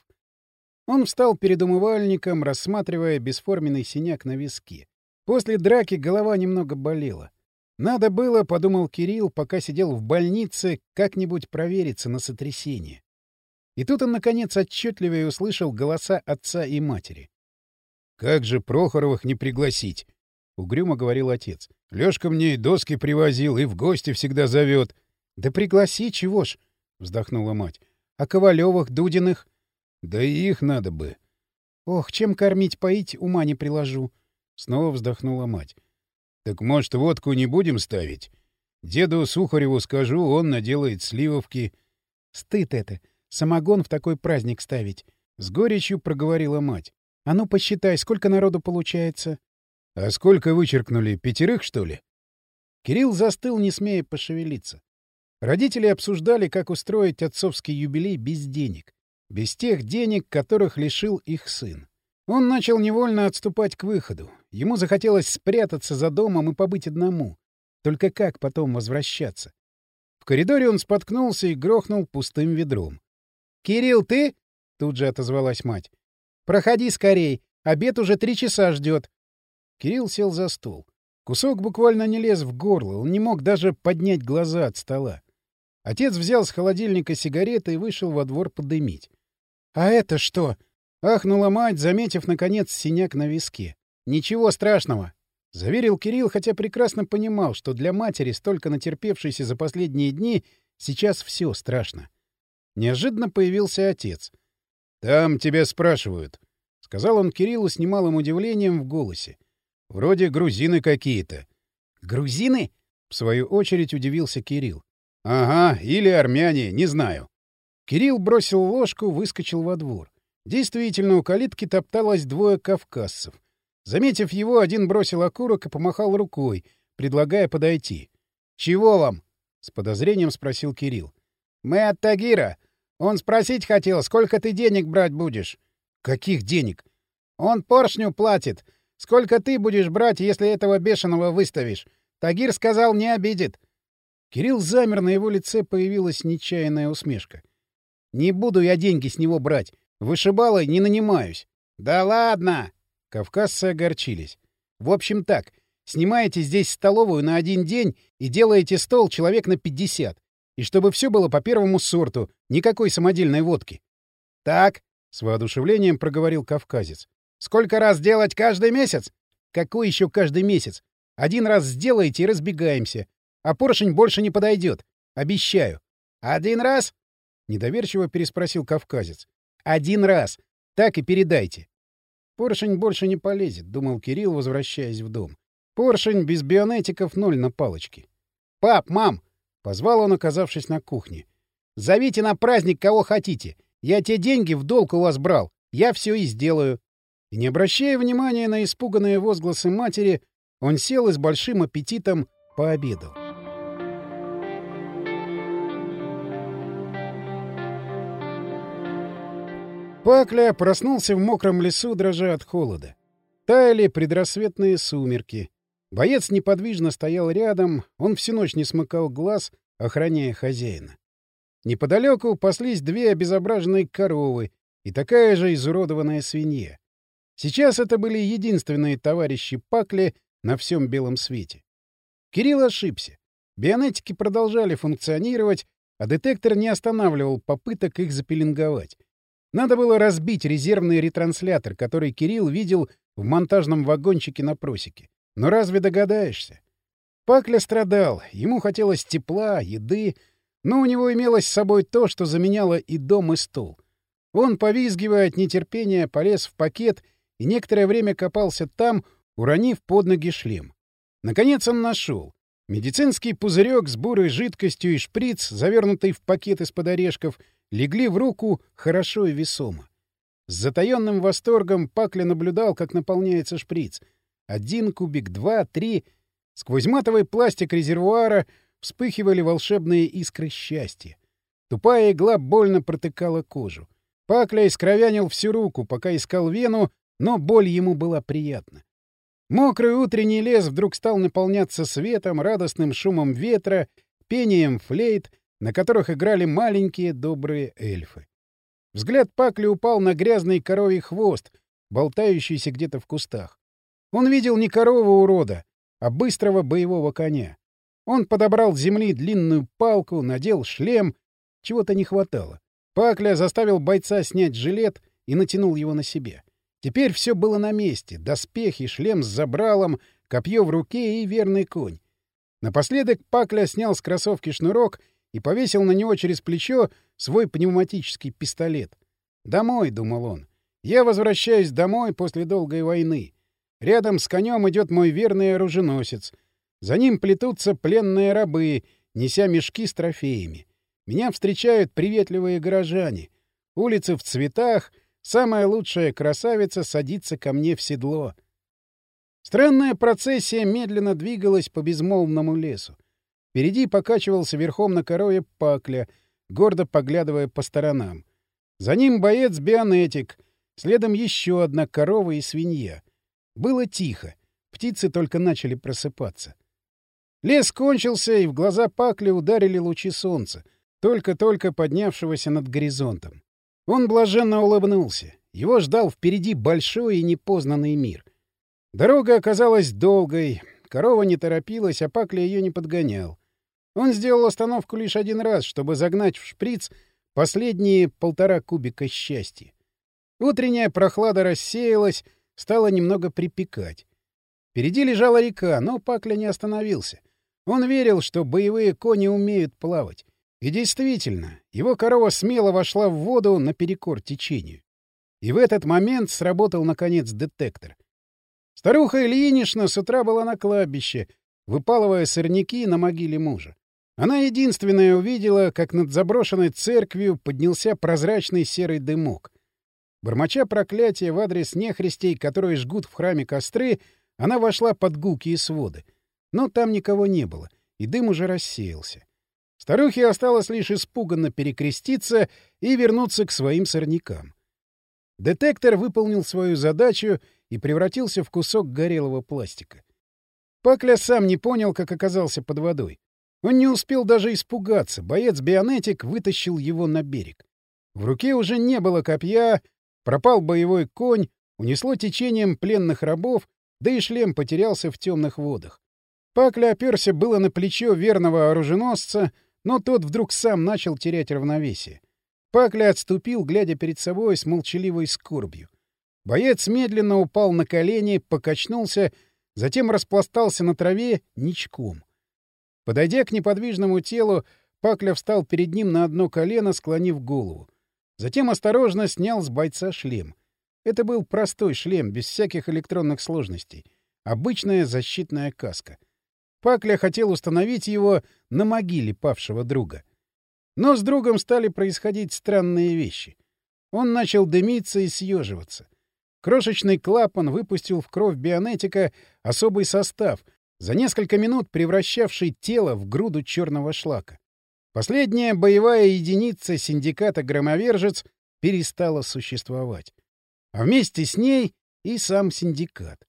[SPEAKER 1] Он встал перед умывальником, рассматривая бесформенный синяк на виске. После драки голова немного болела. Надо было, — подумал Кирилл, пока сидел в больнице, — как-нибудь провериться на сотрясение. И тут он, наконец, отчетливее услышал голоса отца и матери. — Как же Прохоровых не пригласить? — угрюмо говорил отец. — Лёшка мне и доски привозил, и в гости всегда зовет. — Да пригласи, чего ж? — вздохнула мать. — А Ковалёвых, Дудиных? — Да и их надо бы. — Ох, чем кормить, поить, ума не приложу. Снова вздохнула мать. — Так, может, водку не будем ставить? Деду Сухареву скажу, он наделает сливовки. — Стыд это, самогон в такой праздник ставить. С горечью проговорила мать. — А ну, посчитай, сколько народу получается? — А сколько вычеркнули? Пятерых, что ли? Кирилл застыл, не смея пошевелиться. Родители обсуждали, как устроить отцовский юбилей без денег. Без тех денег, которых лишил их сын. Он начал невольно отступать к выходу. Ему захотелось спрятаться за домом и побыть одному. Только как потом возвращаться? В коридоре он споткнулся и грохнул пустым ведром. — Кирилл, ты? — тут же отозвалась мать. — Проходи скорей, обед уже три часа ждет. Кирилл сел за стол. Кусок буквально не лез в горло, он не мог даже поднять глаза от стола. Отец взял с холодильника сигареты и вышел во двор подымить. — А это что? — ахнула мать, заметив, наконец, синяк на виске. — Ничего страшного, — заверил Кирилл, хотя прекрасно понимал, что для матери, столько натерпевшейся за последние дни, сейчас все страшно. Неожиданно появился отец. — Там тебя спрашивают, — сказал он Кириллу с немалым удивлением в голосе. — Вроде грузины какие-то. — Грузины? — в свою очередь удивился Кирилл. — Ага, или армяне, не знаю. Кирилл бросил ложку, выскочил во двор. Действительно, у калитки топталось двое кавказцев. Заметив его, один бросил окурок и помахал рукой, предлагая подойти. — Чего вам? — с подозрением спросил Кирилл. — Мы от Тагира. Он спросить хотел, сколько ты денег брать будешь. — Каких денег? — Он поршню платит. Сколько ты будешь брать, если этого бешеного выставишь? Тагир сказал, не обидит. Кирилл замер, на его лице появилась нечаянная усмешка. — Не буду я деньги с него брать. Вышибалой не нанимаюсь. — Да ладно! Кавказцы огорчились. — В общем так, снимаете здесь столовую на один день и делаете стол человек на пятьдесят. И чтобы все было по первому сорту, никакой самодельной водки. — Так, — с воодушевлением проговорил кавказец. — Сколько раз делать каждый месяц? — Какой еще каждый месяц? Один раз сделаете и разбегаемся. А поршень больше не подойдет. Обещаю. — Один раз? — недоверчиво переспросил кавказец. — Один раз. Так и передайте. — Поршень больше не полезет, — думал Кирилл, возвращаясь в дом. Поршень без бионетиков ноль на палочке. «Пап, мам!» — позвал он, оказавшись на кухне. «Зовите на праздник кого хотите. Я те деньги в долг у вас брал. Я все и сделаю». И, не обращая внимания на испуганные возгласы матери, он сел и с большим аппетитом пообедал. Пакля проснулся в мокром лесу, дрожа от холода. Таяли предрассветные сумерки. Боец неподвижно стоял рядом, он всю ночь не смыкал глаз, охраняя хозяина. Неподалеку паслись две обезображенные коровы и такая же изуродованная свинья. Сейчас это были единственные товарищи Пакли на всем белом свете. Кирилл ошибся. Бионетики продолжали функционировать, а детектор не останавливал попыток их запеленговать. Надо было разбить резервный ретранслятор, который Кирилл видел в монтажном вагончике на просеке. Но разве догадаешься? Пакля страдал, ему хотелось тепла, еды, но у него имелось с собой то, что заменяло и дом, и стол. Он, повизгивая от нетерпения, полез в пакет и некоторое время копался там, уронив под ноги шлем. Наконец он нашел. Медицинский пузырек с бурой жидкостью и шприц, завернутый в пакет из-под орешков, легли в руку хорошо и весомо. С затаённым восторгом Пакля наблюдал, как наполняется шприц. Один кубик, два, три. Сквозь матовый пластик резервуара вспыхивали волшебные искры счастья. Тупая игла больно протыкала кожу. Пакля искровянил всю руку, пока искал вену, но боль ему была приятна. Мокрый утренний лес вдруг стал наполняться светом, радостным шумом ветра, пением флейт, на которых играли маленькие добрые эльфы. Взгляд Пакли упал на грязный коровий хвост, болтающийся где-то в кустах. Он видел не корову-урода, а быстрого боевого коня. Он подобрал с земли длинную палку, надел шлем. Чего-то не хватало. Пакля заставил бойца снять жилет и натянул его на себя. Теперь все было на месте. Доспехи, шлем с забралом, копье в руке и верный конь. Напоследок Пакля снял с кроссовки шнурок и повесил на него через плечо свой пневматический пистолет. «Домой», — думал он. «Я возвращаюсь домой после долгой войны. Рядом с конем идет мой верный оруженосец. За ним плетутся пленные рабы, неся мешки с трофеями. Меня встречают приветливые горожане. Улицы в цветах, самая лучшая красавица садится ко мне в седло». Странная процессия медленно двигалась по безмолвному лесу. Впереди покачивался верхом на корове Пакля, гордо поглядывая по сторонам. За ним боец-бионетик, следом еще одна корова и свинья. Было тихо, птицы только начали просыпаться. Лес кончился, и в глаза Пакли ударили лучи солнца, только-только поднявшегося над горизонтом. Он блаженно улыбнулся. Его ждал впереди большой и непознанный мир. Дорога оказалась долгой, корова не торопилась, а Пакля ее не подгонял. Он сделал остановку лишь один раз, чтобы загнать в шприц последние полтора кубика счастья. Утренняя прохлада рассеялась, стало немного припекать. Впереди лежала река, но Пакля не остановился. Он верил, что боевые кони умеют плавать. И действительно, его корова смело вошла в воду наперекор течению. И в этот момент сработал, наконец, детектор. Старуха Ильинична с утра была на кладбище, выпалывая сорняки на могиле мужа. Она единственная увидела, как над заброшенной церковью поднялся прозрачный серый дымок. Бормоча проклятия в адрес нехристей, которые жгут в храме костры, она вошла под гулкие своды. Но там никого не было, и дым уже рассеялся. Старухе осталось лишь испуганно перекреститься и вернуться к своим сорнякам. Детектор выполнил свою задачу и превратился в кусок горелого пластика. Пакля сам не понял, как оказался под водой. Он не успел даже испугаться, боец-бионетик вытащил его на берег. В руке уже не было копья, пропал боевой конь, унесло течением пленных рабов, да и шлем потерялся в темных водах. Пакля оперся было на плечо верного оруженосца, но тот вдруг сам начал терять равновесие. Пакля отступил, глядя перед собой с молчаливой скорбью. Боец медленно упал на колени, покачнулся, затем распластался на траве ничком. Подойдя к неподвижному телу, Пакля встал перед ним на одно колено, склонив голову. Затем осторожно снял с бойца шлем. Это был простой шлем, без всяких электронных сложностей. Обычная защитная каска. Пакля хотел установить его на могиле павшего друга. Но с другом стали происходить странные вещи. Он начал дымиться и съеживаться. Крошечный клапан выпустил в кровь бионетика особый состав, за несколько минут превращавший тело в груду черного шлака. Последняя боевая единица синдиката «Громовержец» перестала существовать. А вместе с ней и сам синдикат.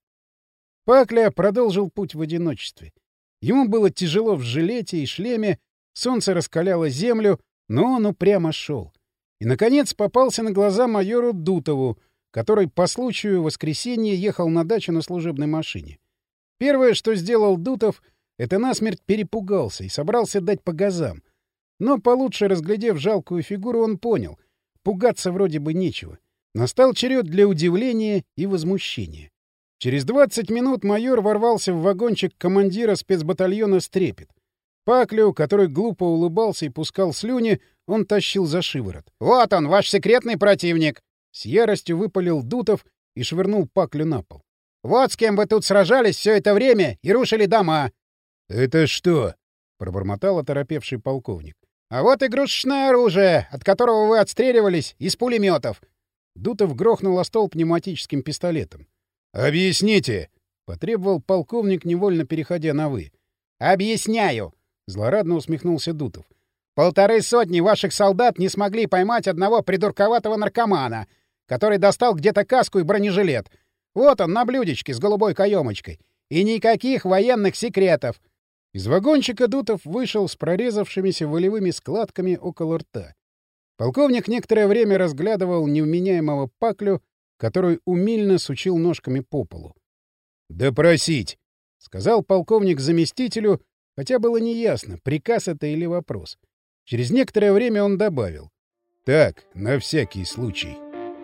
[SPEAKER 1] Пакля продолжил путь в одиночестве. Ему было тяжело в жилете и шлеме, солнце раскаляло землю, но он упрямо шел. И, наконец, попался на глаза майору Дутову, который по случаю воскресенья ехал на дачу на служебной машине. Первое, что сделал Дутов, это насмерть перепугался и собрался дать по газам. Но, получше разглядев жалкую фигуру, он понял — пугаться вроде бы нечего. Настал черед для удивления и возмущения. Через двадцать минут майор ворвался в вагончик командира спецбатальона «Стрепет». Паклю, который глупо улыбался и пускал слюни, он тащил за шиворот. «Вот он, ваш секретный противник!» С яростью выпалил Дутов и швырнул Паклю на пол. «Вот с кем вы тут сражались все это время и рушили дома!» «Это что?» — пробормотал оторопевший полковник. «А вот игрушечное оружие, от которого вы отстреливались из пулеметов!» Дутов грохнул о стол пневматическим пистолетом. «Объясните!» — потребовал полковник, невольно переходя на «вы». «Объясняю!» — злорадно усмехнулся Дутов. «Полторы сотни ваших солдат не смогли поймать одного придурковатого наркомана, который достал где-то каску и бронежилет. Вот он на блюдечке с голубой каемочкой. И никаких военных секретов!» Из вагончика Дутов вышел с прорезавшимися волевыми складками около рта. Полковник некоторое время разглядывал невменяемого Паклю, который умильно сучил ножками по полу. «Допросить!» — сказал полковник заместителю, хотя было неясно, приказ это или вопрос. Через некоторое время он добавил. «Так, на всякий случай».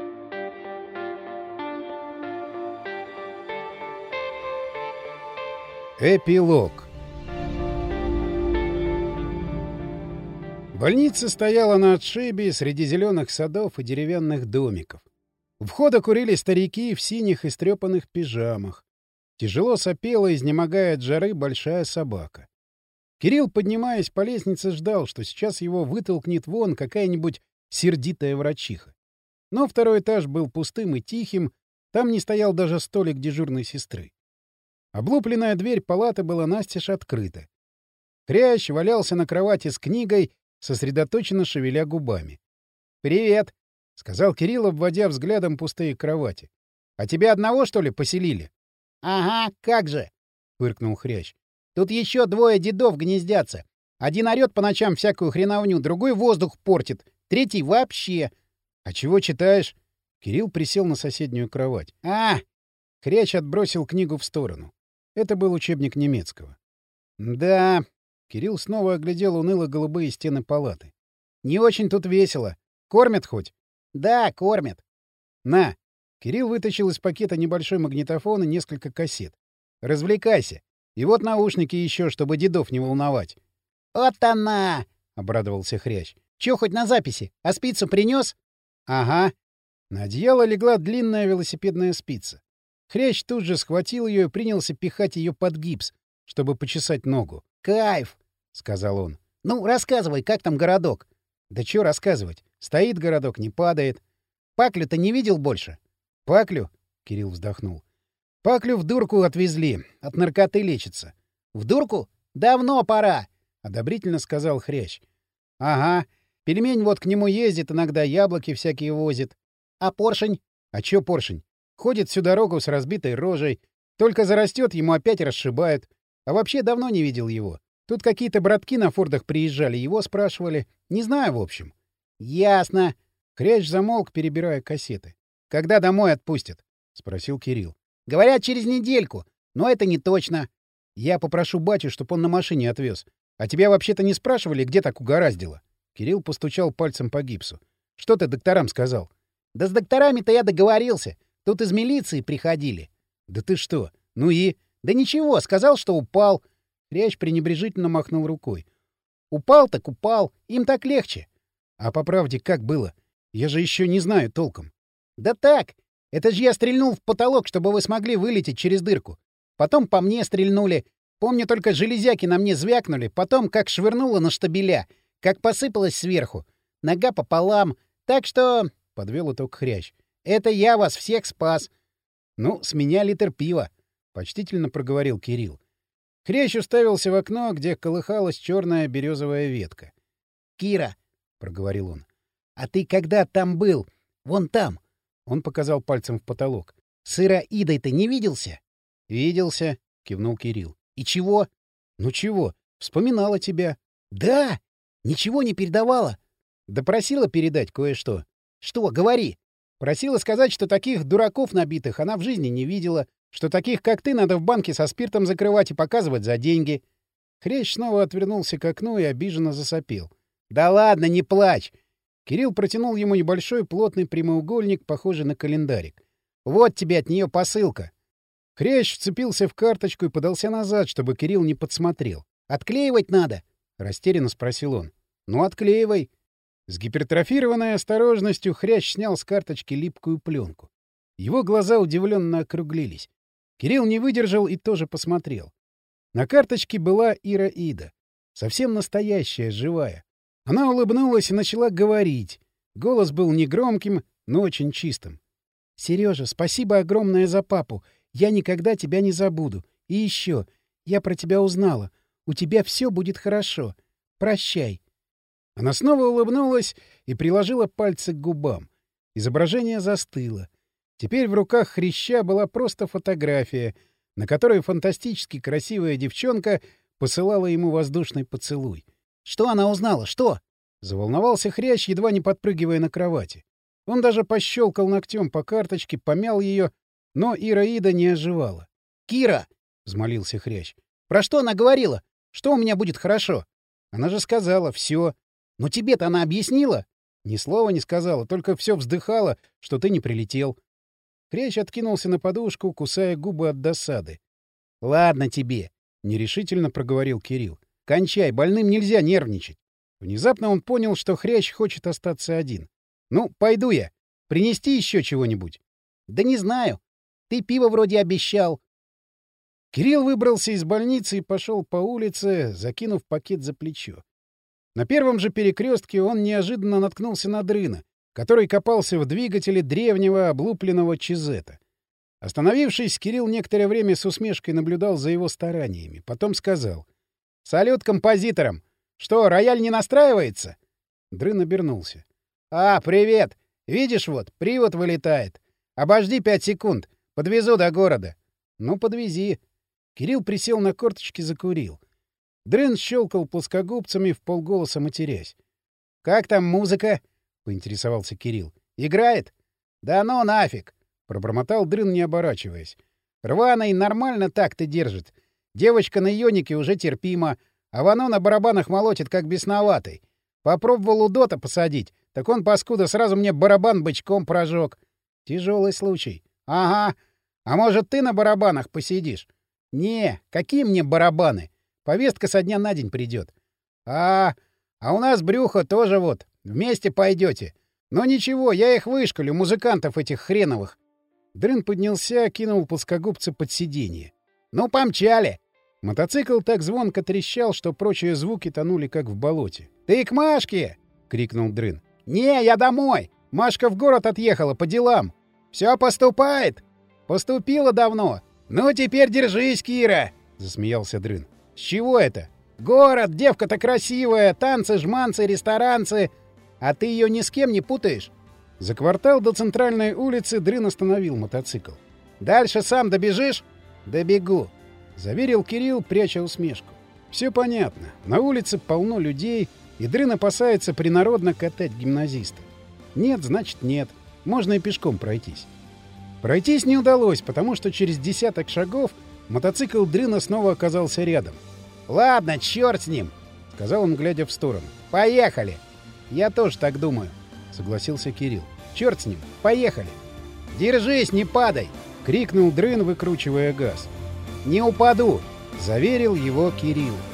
[SPEAKER 1] Эпилог. Больница стояла на отшибе среди зеленых садов и деревянных домиков. У входа курили старики в синих истрепанных пижамах. Тяжело сопела, изнемогая от жары, большая собака. Кирилл, поднимаясь по лестнице, ждал, что сейчас его вытолкнет вон какая-нибудь сердитая врачиха. Но второй этаж был пустым и тихим, там не стоял даже столик дежурной сестры. Облупленная дверь палаты была настежь открыта. Хрящ валялся на кровати с книгой, сосредоточенно шевеля губами. «Привет!» — сказал Кирилл, обводя взглядом пустые кровати. — А тебя одного, что ли, поселили? — Ага, как же! — фыркнул Хрящ. — Тут еще двое дедов гнездятся. Один орет по ночам всякую хреновню, другой воздух портит, третий вообще. — А чего читаешь? Кирилл присел на соседнюю кровать. — А! — Хрящ отбросил книгу в сторону. Это был учебник немецкого. — Да... — Кирилл снова оглядел уныло-голубые стены палаты. — Не очень тут весело. Кормят хоть? — Да, кормят. — На! Кирилл вытащил из пакета небольшой магнитофон и несколько кассет. — Развлекайся. И вот наушники еще, чтобы дедов не волновать. — Вот она! — обрадовался Хрящ. — Че хоть на записи? А спицу принес? — Ага. На одеяло легла длинная велосипедная спица. Хрящ тут же схватил ее и принялся пихать ее под гипс, чтобы почесать ногу. — Кайф! — сказал он. — Ну, рассказывай, как там городок? — Да что рассказывать? Стоит городок, не падает. Паклю-то не видел больше? — Паклю? — Кирилл вздохнул. — Паклю в дурку отвезли. От наркоты лечится. — В дурку? Давно пора! — одобрительно сказал Хрящ. — Ага. Пельмень вот к нему ездит, иногда яблоки всякие возит. — А поршень? — А чё поршень? Ходит всю дорогу с разбитой рожей. Только зарастет, ему опять расшибают. А вообще давно не видел его. Тут какие-то братки на фордах приезжали, его спрашивали. Не знаю, в общем. — Ясно. Хрящ замолк, перебирая кассеты. — Когда домой отпустят? — спросил Кирилл. — Говорят, через недельку. Но это не точно. Я попрошу батю, чтоб он на машине отвез. А тебя вообще-то не спрашивали, где так угораздило? Кирилл постучал пальцем по гипсу. — Что ты докторам сказал? — Да с докторами-то я договорился. Тут из милиции приходили. — Да ты что? Ну и? — Да ничего, сказал, что упал. Хрящ пренебрежительно махнул рукой. — Упал так упал. Им так легче. — А по правде как было? Я же еще не знаю толком. — Да так. Это же я стрельнул в потолок, чтобы вы смогли вылететь через дырку. Потом по мне стрельнули. Помню, только железяки на мне звякнули. Потом как швырнуло на штабеля, как посыпалось сверху. Нога пополам. Так что... — подвел итог Хрящ. — Это я вас всех спас. — Ну, с меня литр пива, — почтительно проговорил Кирилл. Хрящ уставился в окно, где колыхалась черная березовая ветка. — Кира, — проговорил он, — а ты когда там был? Вон там. Он показал пальцем в потолок. — С Ираидой ты не виделся? — Виделся, — кивнул Кирилл. — И чего? — Ну чего? Вспоминала тебя. — Да? Ничего не передавала? — Да просила передать кое-что. — Что? Говори. Просила сказать, что таких дураков набитых она в жизни не видела, что таких, как ты, надо в банке со спиртом закрывать и показывать за деньги. Хрящ снова отвернулся к окну и обиженно засопел. — Да ладно, не плачь! Кирилл протянул ему небольшой плотный прямоугольник, похожий на календарик. — Вот тебе от нее посылка. Хрящ вцепился в карточку и подался назад, чтобы Кирилл не подсмотрел. — Отклеивать надо? — растерянно спросил он. — Ну, отклеивай. С гипертрофированной осторожностью Хрящ снял с карточки липкую пленку. Его глаза удивленно округлились. Кирилл не выдержал и тоже посмотрел. На карточке была Ираида. Совсем настоящая, живая. Она улыбнулась и начала говорить. Голос был негромким, но очень чистым. — Сережа, спасибо огромное за папу. Я никогда тебя не забуду. И еще, я про тебя узнала. У тебя все будет хорошо. Прощай. Она снова улыбнулась и приложила пальцы к губам. Изображение застыло. Теперь в руках Хряща была просто фотография, на которой фантастически красивая девчонка посылала ему воздушный поцелуй. — Что она узнала? Что? — заволновался Хрящ, едва не подпрыгивая на кровати. Он даже пощелкал ногтем по карточке, помял ее, но Ираида не оживала. — Кира! — взмолился Хрящ. — Про что она говорила? Что у меня будет хорошо? Она же сказала все. Но тебе-то она объяснила? Ни слова не сказала, только все вздыхала, что ты не прилетел. Хрящ откинулся на подушку, кусая губы от досады. — Ладно тебе, — нерешительно проговорил Кирилл. — Кончай, больным нельзя нервничать. Внезапно он понял, что Хрящ хочет остаться один. — Ну, пойду я. Принести еще чего-нибудь? — Да не знаю. Ты пиво вроде обещал. Кирилл выбрался из больницы и пошел по улице, закинув пакет за плечо. На первом же перекрестке он неожиданно наткнулся на Дрына, который копался в двигателе древнего облупленного Чизета. Остановившись, Кирилл некоторое время с усмешкой наблюдал за его стараниями. Потом сказал: — Салют композиторам! Что, рояль не настраивается? Дрын обернулся. — А, привет! Видишь, вот, привод вылетает. Обожди пять секунд. Подвезу до города. — Ну, подвези. Кирилл присел на корточки, закурил. Дрын щелкал плоскогубцами, вполголоса матерясь. — Как там музыка? — поинтересовался Кирилл. — Играет? — Да ну нафиг! — пробормотал Дрын, не оборачиваясь. — Рваный нормально так-то держит. Девочка на ионике уже терпимо, а Вано на барабанах молотит, как бесноватый. Попробовал у Дота посадить, так он, паскуда, сразу мне барабан бычком прожег. Тяжелый случай. — Ага. А может, ты на барабанах посидишь? — Не, какие мне барабаны? Повестка со дня на день придет. А, а у нас брюхо тоже вот. Вместе пойдете. Но ничего, я их вышкалю, музыкантов этих хреновых. Дрын поднялся, кинул плоскогубцы под сиденье. Ну, помчали. Мотоцикл так звонко трещал, что прочие звуки тонули, как в болоте. — Ты к Машке! — крикнул Дрын. — Не, я домой. Машка в город отъехала по делам. — Все поступает? — Поступила давно. — Ну, теперь держись, Кира! — засмеялся Дрын. — С чего это? — Город, девка-то красивая, танцы, жманцы, ресторанцы. А ты ее ни с кем не путаешь? За квартал до центральной улицы Дрын остановил мотоцикл. — Дальше сам добежишь? — Добегу, — заверил Кирилл, пряча усмешку. Все понятно. На улице полно людей, и Дрын опасается принародно катать гимназистов. Нет, значит нет. Можно и пешком пройтись. Пройтись не удалось, потому что через десяток шагов мотоцикл Дрына снова оказался рядом. — Ладно, черт с ним, — сказал он, глядя в сторону. — Поехали. — Я тоже так думаю, — согласился Кирилл. — Черт с ним, поехали. — Держись, не падай, — крикнул Дрын, выкручивая газ. — Не упаду, — заверил его Кирилл.